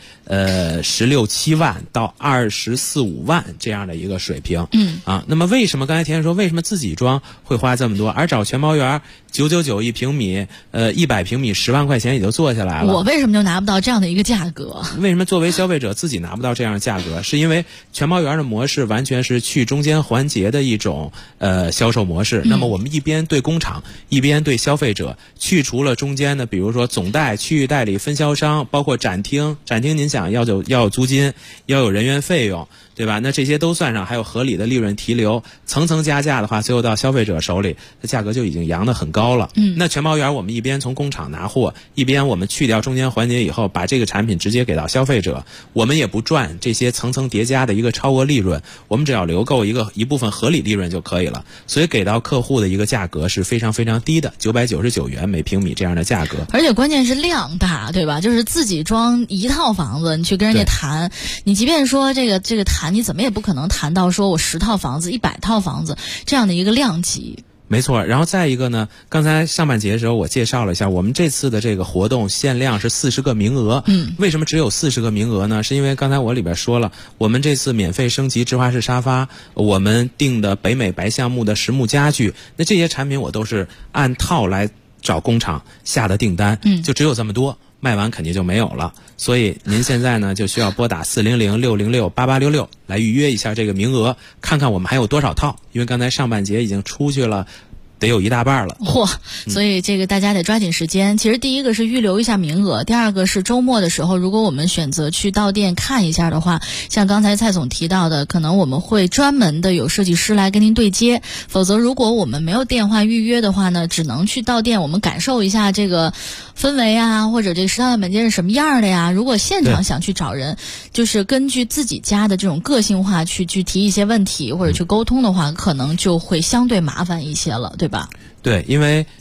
16、17万到24、25万这样的一个水平。那么为什么刚才田说为什么自己装会花这么多，而找全包园999一平米，100平米10万块钱也就做下来了？ 我为什么就拿不到这样的一个价格？ 为什么作为消费者自己拿不到这样的价格？是因为全包园的模式完全是去中间环节的一种销售模式。那么我们一边对工厂，一边对消费者，去除了中间的，比如说总代、区域代理、分销商，包括展厅您想要有租金，要有人员费用，对吧？那这些都算上，还有合理的利润提留，层层加价的话，最后到消费者手里，这价格就已经扬得很高了。那全包园我们一边从工厂拿货，一边我们去掉中间环节以后，把这个产品直接给到消费者，我们也不赚这些层层叠加的一个超额利润，我们只要留够一部分合理利润就可以了。所以给到客户的一个价格是非常非常低的，999元每平米这样的价格。 而且关键是量大，对吧？就是自己装一套房子，你去跟人家谈，你即便说这个谈，你怎么也不可能谈到说我10套房子、100套房子这样的一个量级。 没错，然后再一个呢，刚才上半节的时候我介绍了一下，我们这次的这个活动限量是40个名额。为什么只有40个名额呢？是因为刚才我里边说了，我们这次免费升级芝华士沙发，我们订的北美白橡木的实木家具，那这些产品我都是按套来找工厂下的订单，就只有这么多，卖完肯定就没有了。所以您现在呢就需要拨打400-606-8866来预约一下这个名额，看看我们还有多少套，因为刚才上半节已经出去了得有一大半了。 所以这个大家得抓紧时间。其实第一个是预留一下名额，第二个是周末的时候，如果我们选择去到店看一下的话，像刚才蔡总提到的，可能我们会专门的有设计师来跟您对接，否则如果我们没有电话预约的话呢，只能去到店，我们感受一下这个氛围啊，或者这个10套的门店是什么样的呀。如果现场想去找人，就是根据自己家的这种个性化去提一些问题或者去沟通的话，可能就会相对麻烦一些了，对吧？ 对，因为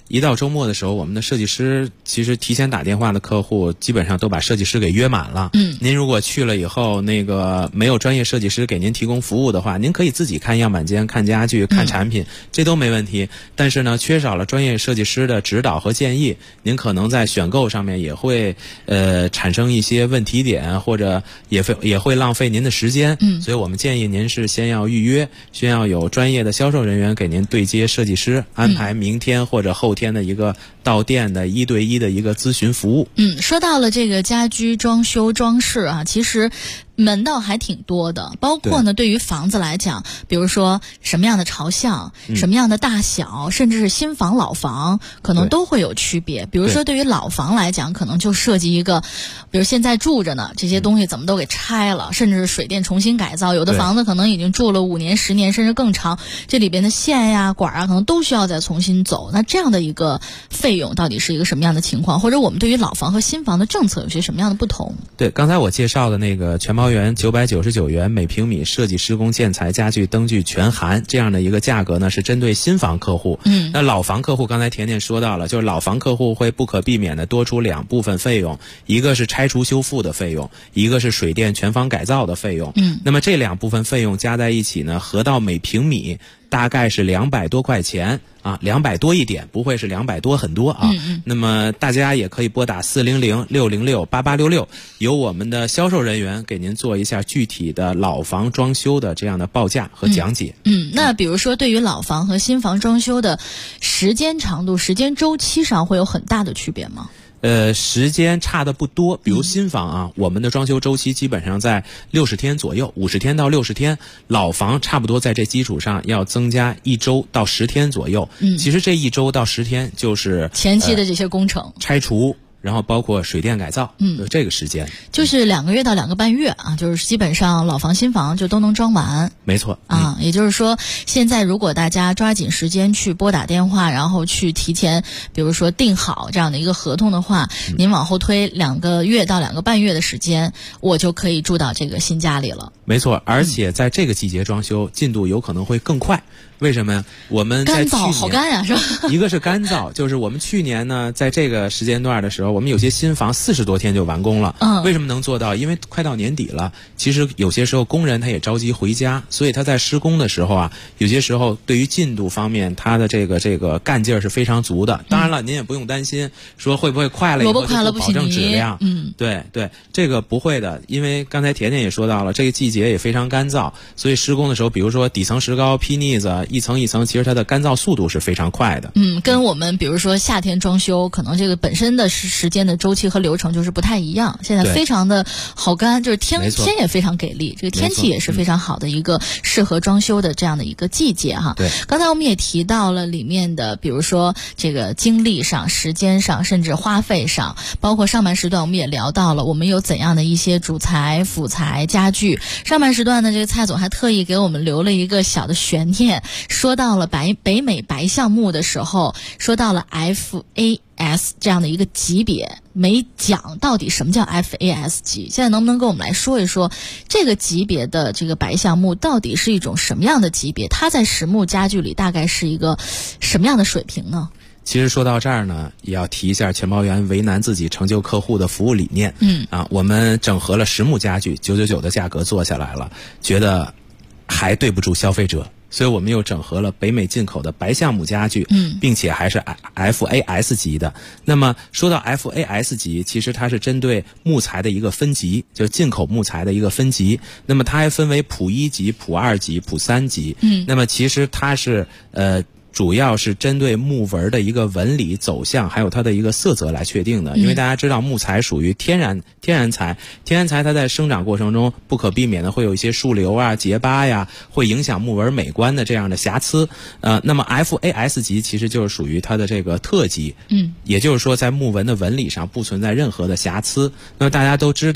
一到周末的时候，我们的设计师其实提前打电话的客户基本上都把设计师给约满了。您如果去了以后，那个没有专业设计师给您提供服务的话，您可以自己看样板间、看家具、看产品，这都没问题。但是呢，缺少了专业设计师的指导和建议，您可能在选购上面也会产生一些问题点，或者也会浪费您的时间。所以我们建议您是先要预约，先要有专业的销售人员给您对接设计师，安排明天或者后天的一个到店的1对1的一个咨询服务。 说到了这个家居装修装饰啊，其实门道还挺多的，包括呢对于房子来讲，比如说什么样的朝向、什么样的大小，甚至是新房老房可能都会有区别。比如说对于老房来讲，可能就涉及一个，比如现在住着呢，这些东西怎么都给拆了，甚至是水电重新改造，有的房子可能已经住了5年、10年甚至更长，这里边的线呀、管啊可能都需要再重新走。那这样的一个费用到底是一个什么样的情况？或者我们对于老房和新房的政策有些什么样的不同？ 对，刚才我介绍的那个全包园999元每平米，设计施工建材家具灯具全含，这样的一个价格呢，是针对新房客户。那老房客户刚才甜甜说到了，就是老房客户会不可避免的多出2部分费用，一个是拆除修复的费用，一个是水电全房改造的费用。那么这2部分费用加在一起呢，合到每平米大概是200多块钱啊，200多一点，不会是200多很多啊。那么大家也可以拨打400-606-8866，由我们的销售人员给您做一下具体的老房装修的这样的报价和讲解。 那比如说对于老房和新房装修的时间长度、时间周期上会有很大的区别吗？ 时间差的不多，比如新房啊，我们的装修周期基本上在60天左右，50天到60天。老房差不多在这基础上要增加1周到10天左右。其实这1周到10天就是前期的这些工程， 拆除，然后包括水电改造，这个时间就是2个月到2个半月啊，就是基本上老房新房就都能装完。 没错啊，也就是说，现在如果大家抓紧时间去拨打电话，然后去提前，比如说订好这样的一个合同的话，您往后推2个月到2个半月的时间，我就可以住到这个新家里了。 没错，而且在这个季节装修进度有可能会更快。为什么呀？我们在去年干燥好干呀，是吧？ 一个是干燥，就是我们去年呢，在这个时间段的时候，我们有些新房40多天就完工了。为什么能做到？因为快到年底了，其实有些时候工人他也着急回家，所以他在施工的时候啊，有些时候对于进度方面，他的这个干劲儿是非常足的。当然了，您也不用担心说会不会快了以后就不保证质量。对，这个不会的，因为刚才甜甜也说到了，这个季节也非常干燥，所以施工的时候，比如说底层石膏、坯腻子一层一层，其实它的干燥速度是非常快的。 跟我们比如说夏天装修，可能这个本身的时间的周期和流程就是不太一样。现在非常的好干，就是天也非常给力，这个天气也是非常好的一个适合装修的这样的一个季节哈。 对， 刚才我们也提到了里面的，比如说这个精力上、时间上，甚至花费上，包括上半时段我们也聊到了我们有怎样的一些主材、辅材、家具。上半时段呢，这个蔡总还特意给我们留了一个小的悬念，说到了北美白橡木的时候，说到了 FAS 这样的一个级别，没讲到底什么叫 FAS 级。现在能不能跟我们来说一说这个级别的这个白橡木到底是一种什么样的级别？它在实木家具里大概是一个什么样的水平呢？ 其实说到这儿呢，也要提一下全包园为难自己成就客户的服务理念。我们整合了实木家具999的价格做下来了，觉得还对不住消费者，所以我们又整合了北美进口的白橡木家具，并且还是 FAS 级的。那么说到 FAS 级，其实它是针对木材的一个分级，就是进口木材的一个分级。那么它还分为普1级、普2级、普3级。那么其实它是主要是针对木纹的一个纹理走向，还有它的一个色泽来确定的。因为大家知道木材属于天然材，天然材它在生长过程中不可避免的会有一些树瘤啊、结疤呀，会影响木纹美观的这样的瑕疵。那么 FAS 级其实就是属于它的这个特级，也就是说在木纹的纹理上不存在任何的瑕疵。那么大家都知道，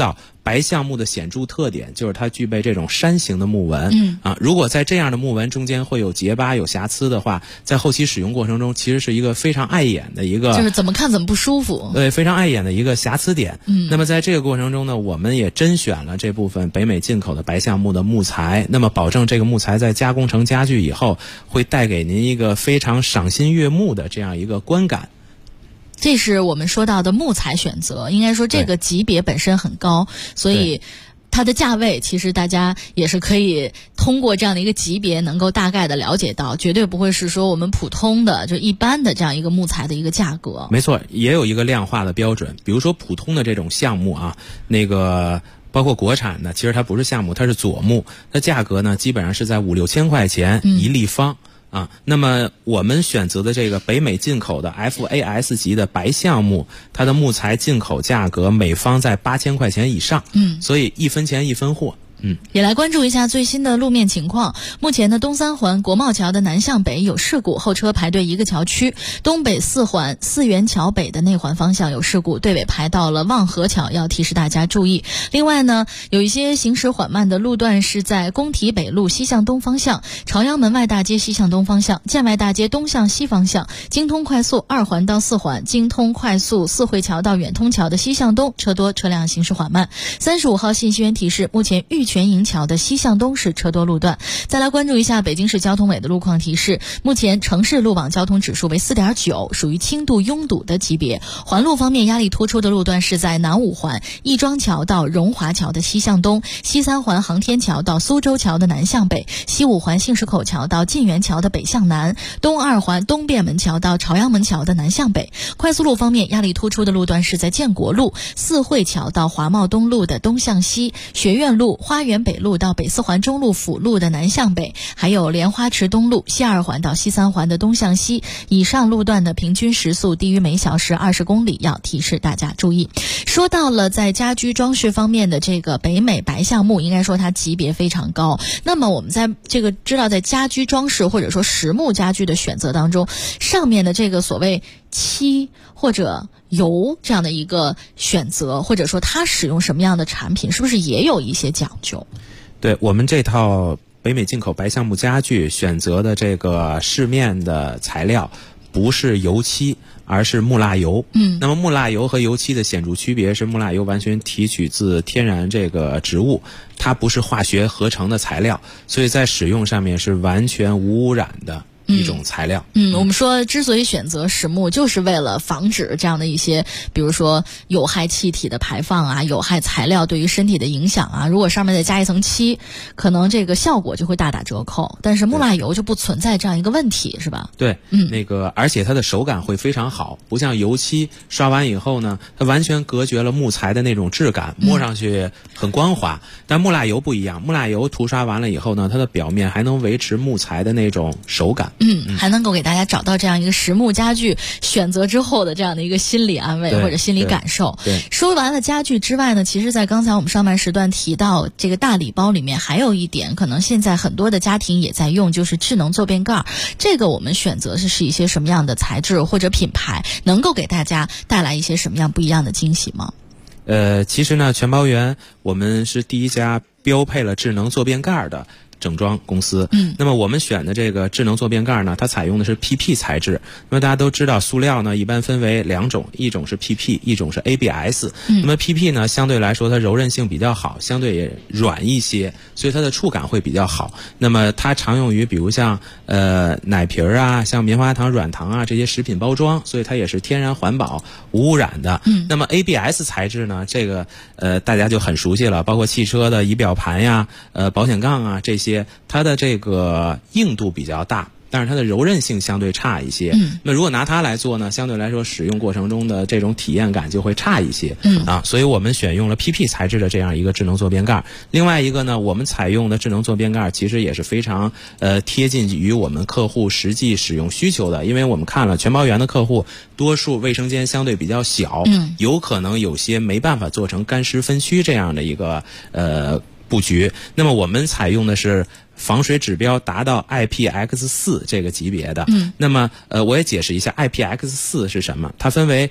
白橡木的显著特点就是它具备这种山形的木纹。如果在这样的木纹中间会有结疤、有瑕疵的话，在后期使用过程中，其实是一个非常碍眼的一个， 就是怎么看怎么不舒服。 对，非常碍眼的一个瑕疵点。那么在这个过程中呢，我们也甄选了这部分北美进口的白橡木的木材，那么保证这个木材在加工成家具以后，会带给您一个非常赏心悦目的这样一个观感。 这是我们说到的木材选择，应该说这个级别本身很高，所以它的价位其实大家也是可以通过这样的一个级别能够大概的了解到，绝对不会是说我们普通的就一般的这样一个木材的一个价格。 没错，也有一个量化的标准，比如说普通的这种橡木啊，那个包括国产的，其实它不是橡木，它是佐木，它价格呢基本上是在5、6千块钱一立方。那么我们选择的这个北美进口的 FAS 级的白橡木，它的木材进口价格每方在8000块钱以上。所以1分钱1分货。 也来关注一下最新的路面情况。目前呢，东三环国贸桥的南向北有事故，后车排队一个桥区；东北四环四元桥北的内环方向有事故，队尾排到了望河桥，要提示大家注意。另外呢，有一些行驶缓慢的路段是在工体北路西向东方向、朝阳门外大街西向东方向、建外大街东向西方向、京通快速2环到4环、京通快速四惠桥到远通桥的西向东车多，车辆行驶缓慢。35号信息源提示，目前玉泉营桥的西向东是车多路段。再来关注一下北京市交通委的路况提示，目前城市路网交通指数为 4.9， 属于轻度拥堵的级别。环路方面，压力突出的路段是在南5环亦庄桥到荣华桥的西向东、西3环航天桥到苏州桥的南向北、西5环杏石口桥到晋源桥的北向南、东2环东便门桥到朝阳门桥的南向北。快速路方面，压力突出的路段是在建国路四惠桥到华贸东路的东向西、学院路花园北路到北4环中路辅路的南向北，还有莲花池东路西2环到西3环的东向西。以上路段的平均时速低于每小时20公里，要提示大家注意。说到了在家居装饰方面的这个北美白橡木，应该说它级别非常高。那么我们在这个知道在家居装饰或者说实木家居的选择当中，上面的这个所谓漆或者油这样的一个选择，或者说它使用什么样的产品，是不是也有一些讲究？ 对，我们这套北美进口白橡木家具选择的这个市面的材料不是油漆，而是木蜡油。那么木蜡油和油漆的显著区别是，木蜡油完全提取自天然这个植物，它不是化学合成的材料，所以在使用上面是完全无污染的一种材料。 我们说之所以选择实木，就是为了防止这样的一些比如说有害气体的排放啊，有害材料对于身体的影响啊，如果上面再加一层漆，可能这个效果就会大打折扣。但是木蜡油就不存在这样一个问题，是吧？ 对，那个而且它的手感会非常好，不像油漆刷完以后呢，它完全隔绝了木材的那种质感，摸上去很光滑。但木蜡油不一样，木蜡油涂刷完了以后呢，它的表面还能维持木材的那种手感。 还能够给大家找到这样一个实木家具选择之后的这样的一个心理安慰或者心理感受。说完了家具之外呢，其实在刚才我们上半时段提到这个大礼包里面还有一点，可能现在很多的家庭也在用，就是智能坐便盖。这个我们选择是一些什么样的材质或者品牌，能够给大家带来一些什么样不一样的惊喜吗？ 其实呢，全包源我们是第一家标配了智能坐便盖的整装公司。那么我们选的这个智能坐便盖呢，它采用的是 PP 材质。那么大家都知道，塑料呢一般分为2种，一种是 PP， 一种是 ABS。那么 PP 呢相对来说它柔韧性比较好，相对也软一些，所以它的触感会比较好。那么它常用于比如像奶瓶啊，像棉花糖、软糖啊这些食品包装，所以它也是天然环保无污染的。那么 ABS 材质呢，这个大家就很熟悉了，包括汽车的仪表盘呀、保险杠啊这些，它的这个硬度比较大，但是它的柔韧性相对差一些。那如果拿它来做呢，相对来说使用过程中的这种体验感就会差一些。所以我们选用了 PP 材质的这样一个智能坐便盖。另外一个呢，我们采用的智能坐便盖其实也是非常贴近于我们客户实际使用需求的，因为我们看了全包源的客户，多数卫生间相对比较小，有可能有些没办法做成干湿分区这样的一个布局。那么我们采用的是防水指标达到 IPX4 这个级别的。那么我也解释一下 IPX4 是什么。它分为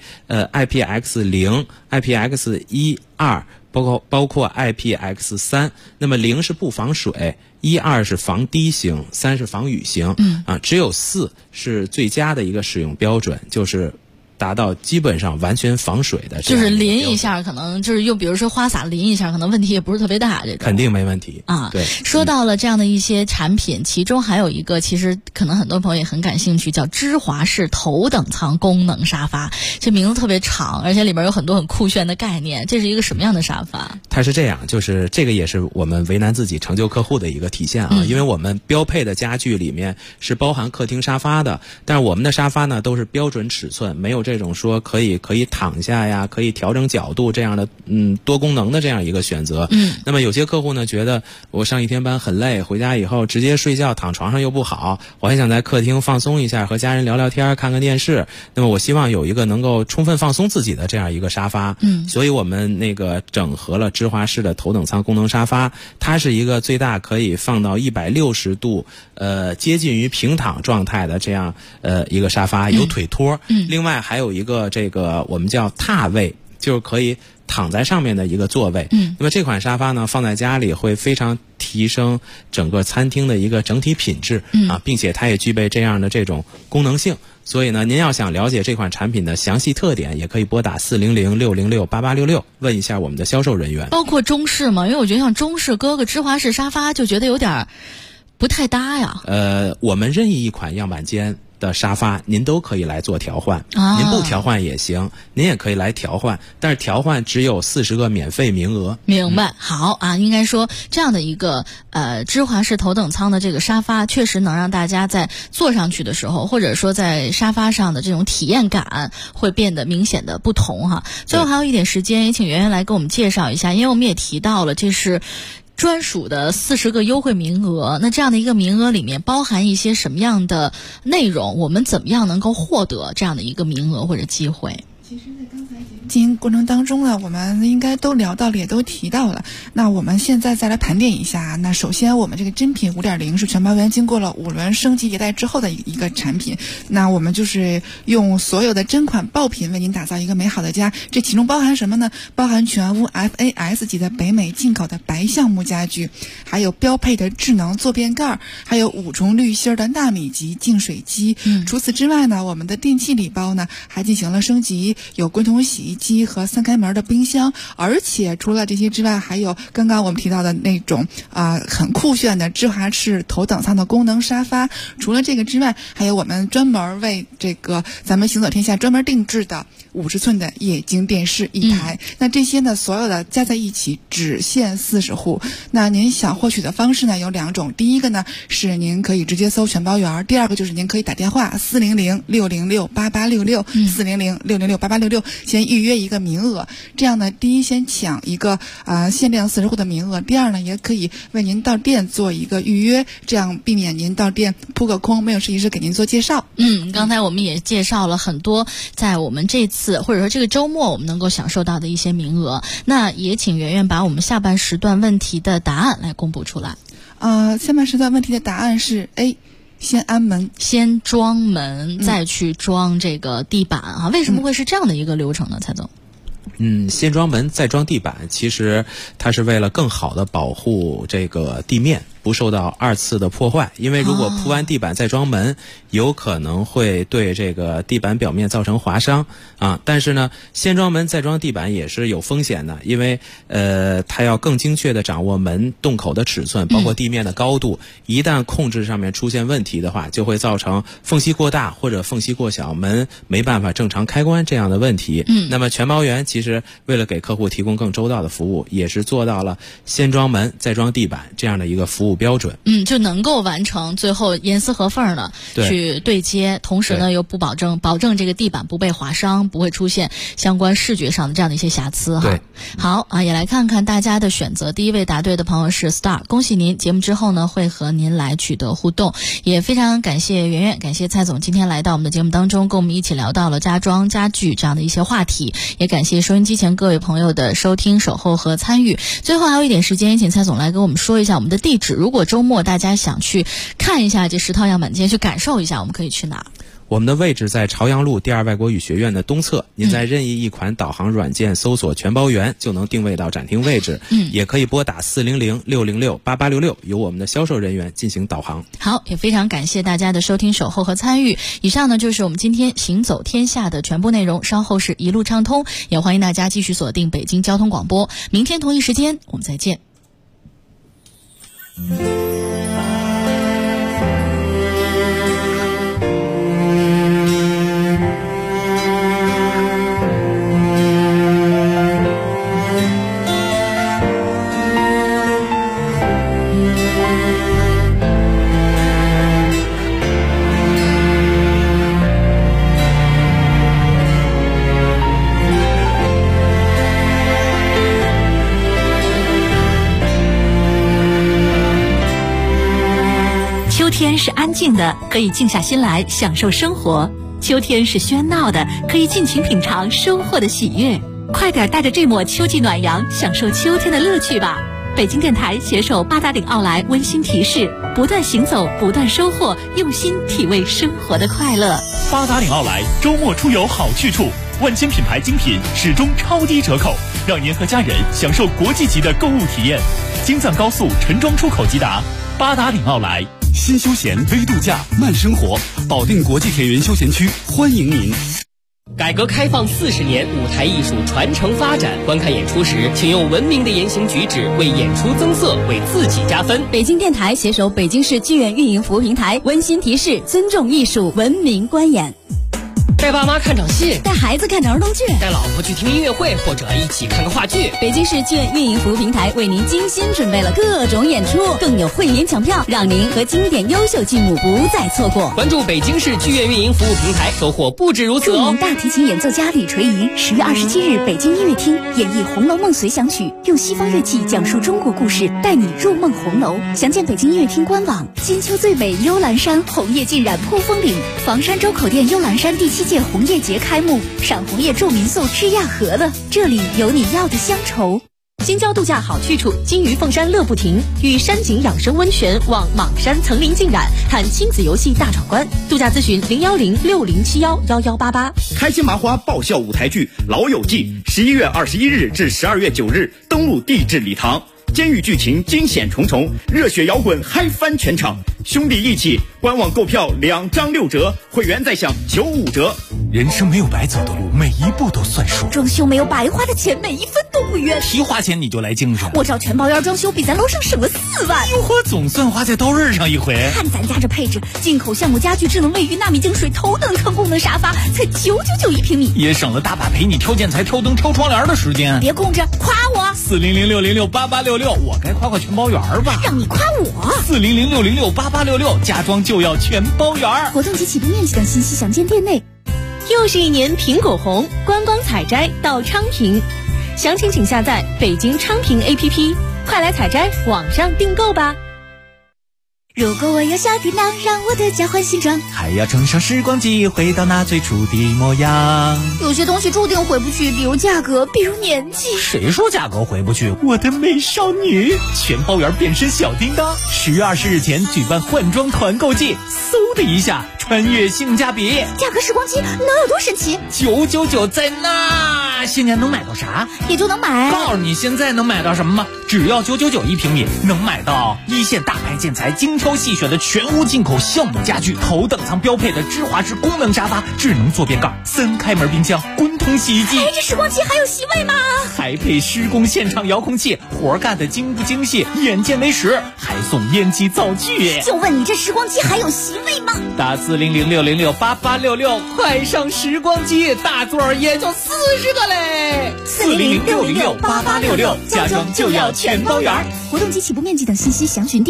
IPX0、IPX1、2，包括 IPX3。那么0是不防水，1、2是防滴型，3是防雨型。只有4是最佳的一个使用标准，就是达到基本上完全防水的， 就是淋一下可能就是用比如说花洒淋一下可能问题也不是特别大，这种肯定没问题啊。 对， 说到了这样的一些产品，其中还有一个其实可能很多朋友也很感兴趣，叫芝华士头等舱功能沙发。这名字特别长，而且里边有很多很酷炫的概念。这是一个什么样的沙发？ 它是这样，就是这个也是我们为难自己成就客户的一个体现啊。因为我们标配的家具里面是包含客厅沙发的，但是我们的沙发呢都是标准尺寸，没有这种说可以躺下呀，可以调整角度这样的多功能的这样一个选择。那么有些客户呢觉得我上一天班很累，回家以后直接睡觉躺床上又不好，我还想在客厅放松一下，和家人聊聊天，看看电视。那么我希望有一个能够充分放松自己的这样一个沙发。所以我们那个整合了芝华士的头等舱功能沙发，它是一个最大可以放到160度接近于平躺状态的这样一个沙发，有腿托。另外还有一个这个我们叫踏位，就是可以躺在上面的一个座位。那么这款沙发呢放在家里会非常提升整个餐厅的一个整体品质并且它也具备这样的这种功能性。所以呢，您要想了解这款产品的详细特点，也可以拨打400-606-8866问一下我们的销售人员。 包括中式吗？因为我觉得像中式搁个芝华士沙发就觉得有点不太搭呀。 我们任意一款样板间的沙发您都可以来做调换，您不调换也行，您也可以来调换，但是调换只有40个免费名额。 明白。好啊，应该说这样的一个芝华士头等舱的这个沙发确实能让大家在坐上去的时候，或者说在沙发上的这种体验感会变得明显的不同哈。最后还有一点时间，也请圆圆来给我们介绍一下，因为我们也提到了这是专属的40个优惠名额，那这样的一个名额里面包含一些什么样的内容？我们怎么样能够获得这样的一个名额或者机会？ 其实在刚才进行过程当中呢，我们应该都聊到了，也都提到了。那我们现在再来盘点一下。那首先，我们这个真品 5.0 是全包圆经过了5轮升级迭代之后的一个产品。那我们就是用所有的真款爆品为您打造一个美好的家。这其中包含什么呢？包含全屋 FAS 级的北美进口的白橡木家具，还有标配的智能坐便盖，还有5重滤芯的纳米级净水机。除此之外呢，我们的电器礼包呢还进行了升级，有滚筒洗衣机和3开门的冰箱，而且除了这些之外，还有刚刚我们提到的那种很酷炫的芝华士头等舱的功能沙发。除了这个之外，还有我们专门为这个咱们行走天下专门定制的50寸的液晶电视一台。那这些呢，所有的加在一起只限40户。那您想获取的方式呢有2种，第一个呢是您可以直接搜全包圆，第二个就是您可以打电话400-606-8866 400-606-8866先预约一个名额。这样呢，第一先抢一个限量40户的名额，第二呢也可以为您到店做一个预约，这样避免您到店扑个空，没有设计师给您做介绍。 刚才我们也介绍了很多在我们这次或者说这个周末我们能够享受到的一些名额。那也请圆圆把我们下半时段问题的答案来公布出来。 下半时段问题的答案是 A，先安门， 先装门，再去装这个地板啊？为什么会是这样的一个流程呢？蔡总？ 先装门再装地板，其实它是为了更好的保护这个地面不受到2次的破坏。因为如果铺完地板再装门，有可能会对这个地板表面造成划伤但是呢，先装门再装地板也是有风险的，因为它要更精确的掌握门洞口的尺寸，包括地面的高度。一旦控制上面出现问题的话，就会造成缝隙过大或者缝隙过小，门没办法正常开关这样的问题。那么全包圆其实为了给客户提供更周到的服务，也是做到了先装门再装地板这样的一个服务标准。 就能够完成最后严丝合缝的去对接，同时呢又不保证这个地板不被划伤，不会出现相关视觉上的这样的一些瑕疵哈。好啊，也来看看大家的选择。第一位答对的朋友是 Star， 恭喜您！节目之后呢会和您来取得互动，也非常感谢圆圆，感谢蔡总今天来到我们的节目当中，跟我们一起聊到了家装家具这样的一些话题，也感谢收音机前各位朋友的收听、守候和参与。最后还有一点时间，请蔡总来跟我们说一下我们的地址，如果周末大家想去看一下这10套样板间，去感受一下，我们可以去哪儿？ 我们的位置在朝阳路第2外国语学院的东侧，您在任意一款导航软件搜索全包圆就能定位到展厅位置，也可以拨打400-606-8866，由我们的销售人员进行导航。 好，也非常感谢大家的收听、守候和参与。以上呢就是我们今天行走天下的全部内容，稍后是一路畅通，也欢迎大家继续锁定北京交通广播，明天同一时间我们再见。 秋天是安静的，可以静下心来享受生活；秋天是喧闹的，可以尽情品尝收获的喜悦。快点带着这抹秋季暖阳，享受秋天的乐趣吧！北京电台携手八达岭奥莱温馨提示：不断行走，不断收获，用心体味生活的快乐。 八达岭奥莱周末出游好去处，万千品牌精品始终超低折扣，让您和家人享受国际级的购物体验。京藏高速陈庄出口即达，八达岭奥莱。 新休闲微度假慢生活，保定国际铁云休闲区欢迎您。 改革开放40年，舞台艺术传承发展。观看演出时，请用文明的言行举止为演出增色，为自己加分。 北京电台携手北京市剧院运营服务平台温馨提示：尊重艺术，文明观演。 带爸妈看场戏， 带孩子看场儿童剧， 带老婆去听音乐会，或者一起看个话剧。 北京市剧院运营服务平台为您精心准备了各种演出，更有汇联抢票，让您和经典优秀剧目不再错过。 关注北京市剧院运营服务平台，收获不止如此著名大提琴演奏家李垂仪10月27日北京音乐厅演绎《红楼梦随想曲》，用西方乐器讲述中国故事，带你入梦红楼。详见北京音乐厅官网。金秋最美幽兰山，红叶尽染扑风岭。房山周口店幽兰山第7届红叶节开幕，赏红叶住民宿吃亚河了，这里有你要的乡愁。 新郊度假好去处，金鱼凤山乐不停，与山景养生温泉望莽山层林尽染，探亲子游戏大闯关。度假咨询01060711188。 开心麻花爆笑舞台剧《老友记》11月21日至12月9日登陆地质礼堂。监狱剧情惊险重重，热血摇滚嗨翻全场，兄弟义气！官网购票2张6折，会员再享95折。 人生没有白走的路，每一步都算数。 装修没有白花的钱，每一分都不冤。 提花钱你就来精神， 我找全包院装修比咱楼上省了4万。 哟呵，总算花在刀刃上一回。 看咱家这配置，进口橡木家具智能卫浴纳米净水头等舱功能沙发才999一平米， 也省了大把陪你挑建材、挑灯、挑窗帘的时间。 别空着，夸我 40060688866，我该夸全包圆吧？ 让你夸我 40060688866，家装就要全包圆。 活动及起步面积等信息详见店内。 又是一年苹果红，观光采摘到昌平，详情请下载北京昌平 APP， 快来采摘，网上订购吧。 如果我有小电脑，让我的家换新装， 还要乘上时光机，回到那最初的模样。 有些东西注定回不去，比如价格，比如年纪。 谁说价格回不去？我的美少女，全包圆变身小叮当，10月20日前举办换装团购季，嗖的一下穿越性价比。 价格时光机能有多神奇 ？999在那，现在能买到啥？ 也就能买。 告诉你现在能买到什么吗？只要999一平米，能买到一线大牌建材精挑细选的全屋进口橡木家具，头等舱标配的芝华士功能沙发，智能坐便盖，3开门冰箱，滚筒洗衣机。 这时光机还有席位吗？ 还配施工现场遥控器，活干的精不精细，眼见为实，还送烟机灶具。 就问你这时光机还有席位吗？ 打40060688866，快上时光机，大座也就40个嘞。 40060688866，家装就要全包圆。活动及起步面积等信息详询店内。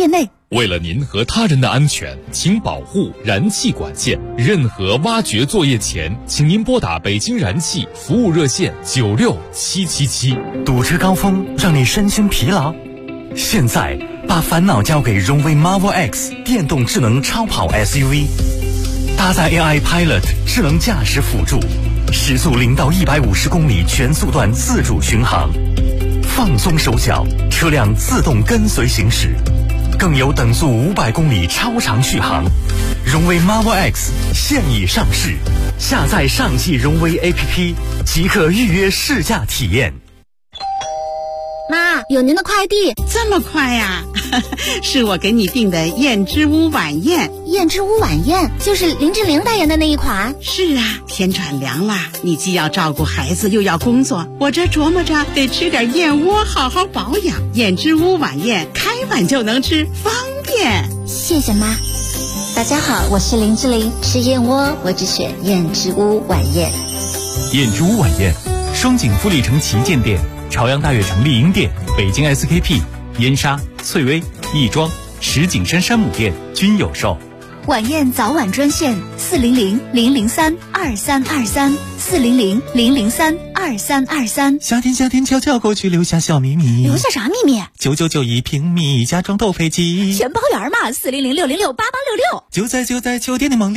为了您和他人的安全，请保护燃气管线。任何挖掘作业前，请您拨打北京燃气服务热线96777。 堵车高峰让你身心疲劳？现在把烦恼交给荣威 Marvel X 电动智能超跑 SUV， 搭载 AI Pilot 智能驾驶辅助，时速0到150公里全速段自主巡航，放松手脚，车辆自动跟随行驶。更有等速500公里超长续航。荣威 Marvel X 现已上市，下载上汽荣威 APP 即可预约试驾体验。 妈，有您的快递。 这么快呀？是我给你订的燕之屋晚宴。 燕之屋晚宴就是林志玲代言的那一款。 是啊，天转凉了，你既要照顾孩子又要工作，我这琢磨着得吃点燕窝好好保养。燕之屋晚宴开碗就能吃，方便。 谢谢妈。大家好，我是林志玲，吃燕窝我只选燕之屋晚宴。 燕之屋晚宴，双井富力城旗舰店、朝阳大悦城丽婴店、北京 SKP、燕莎、翠微、亦庄、石景山山姆店均有售。 晚宴早晚专线400-003-2323，400-003-2323。 夏天悄悄过去，留下小秘密。 留下啥秘密 ？9991平米，家装斗飞机。 全包圆嘛，400-606-8866。 就在酒店的梦里。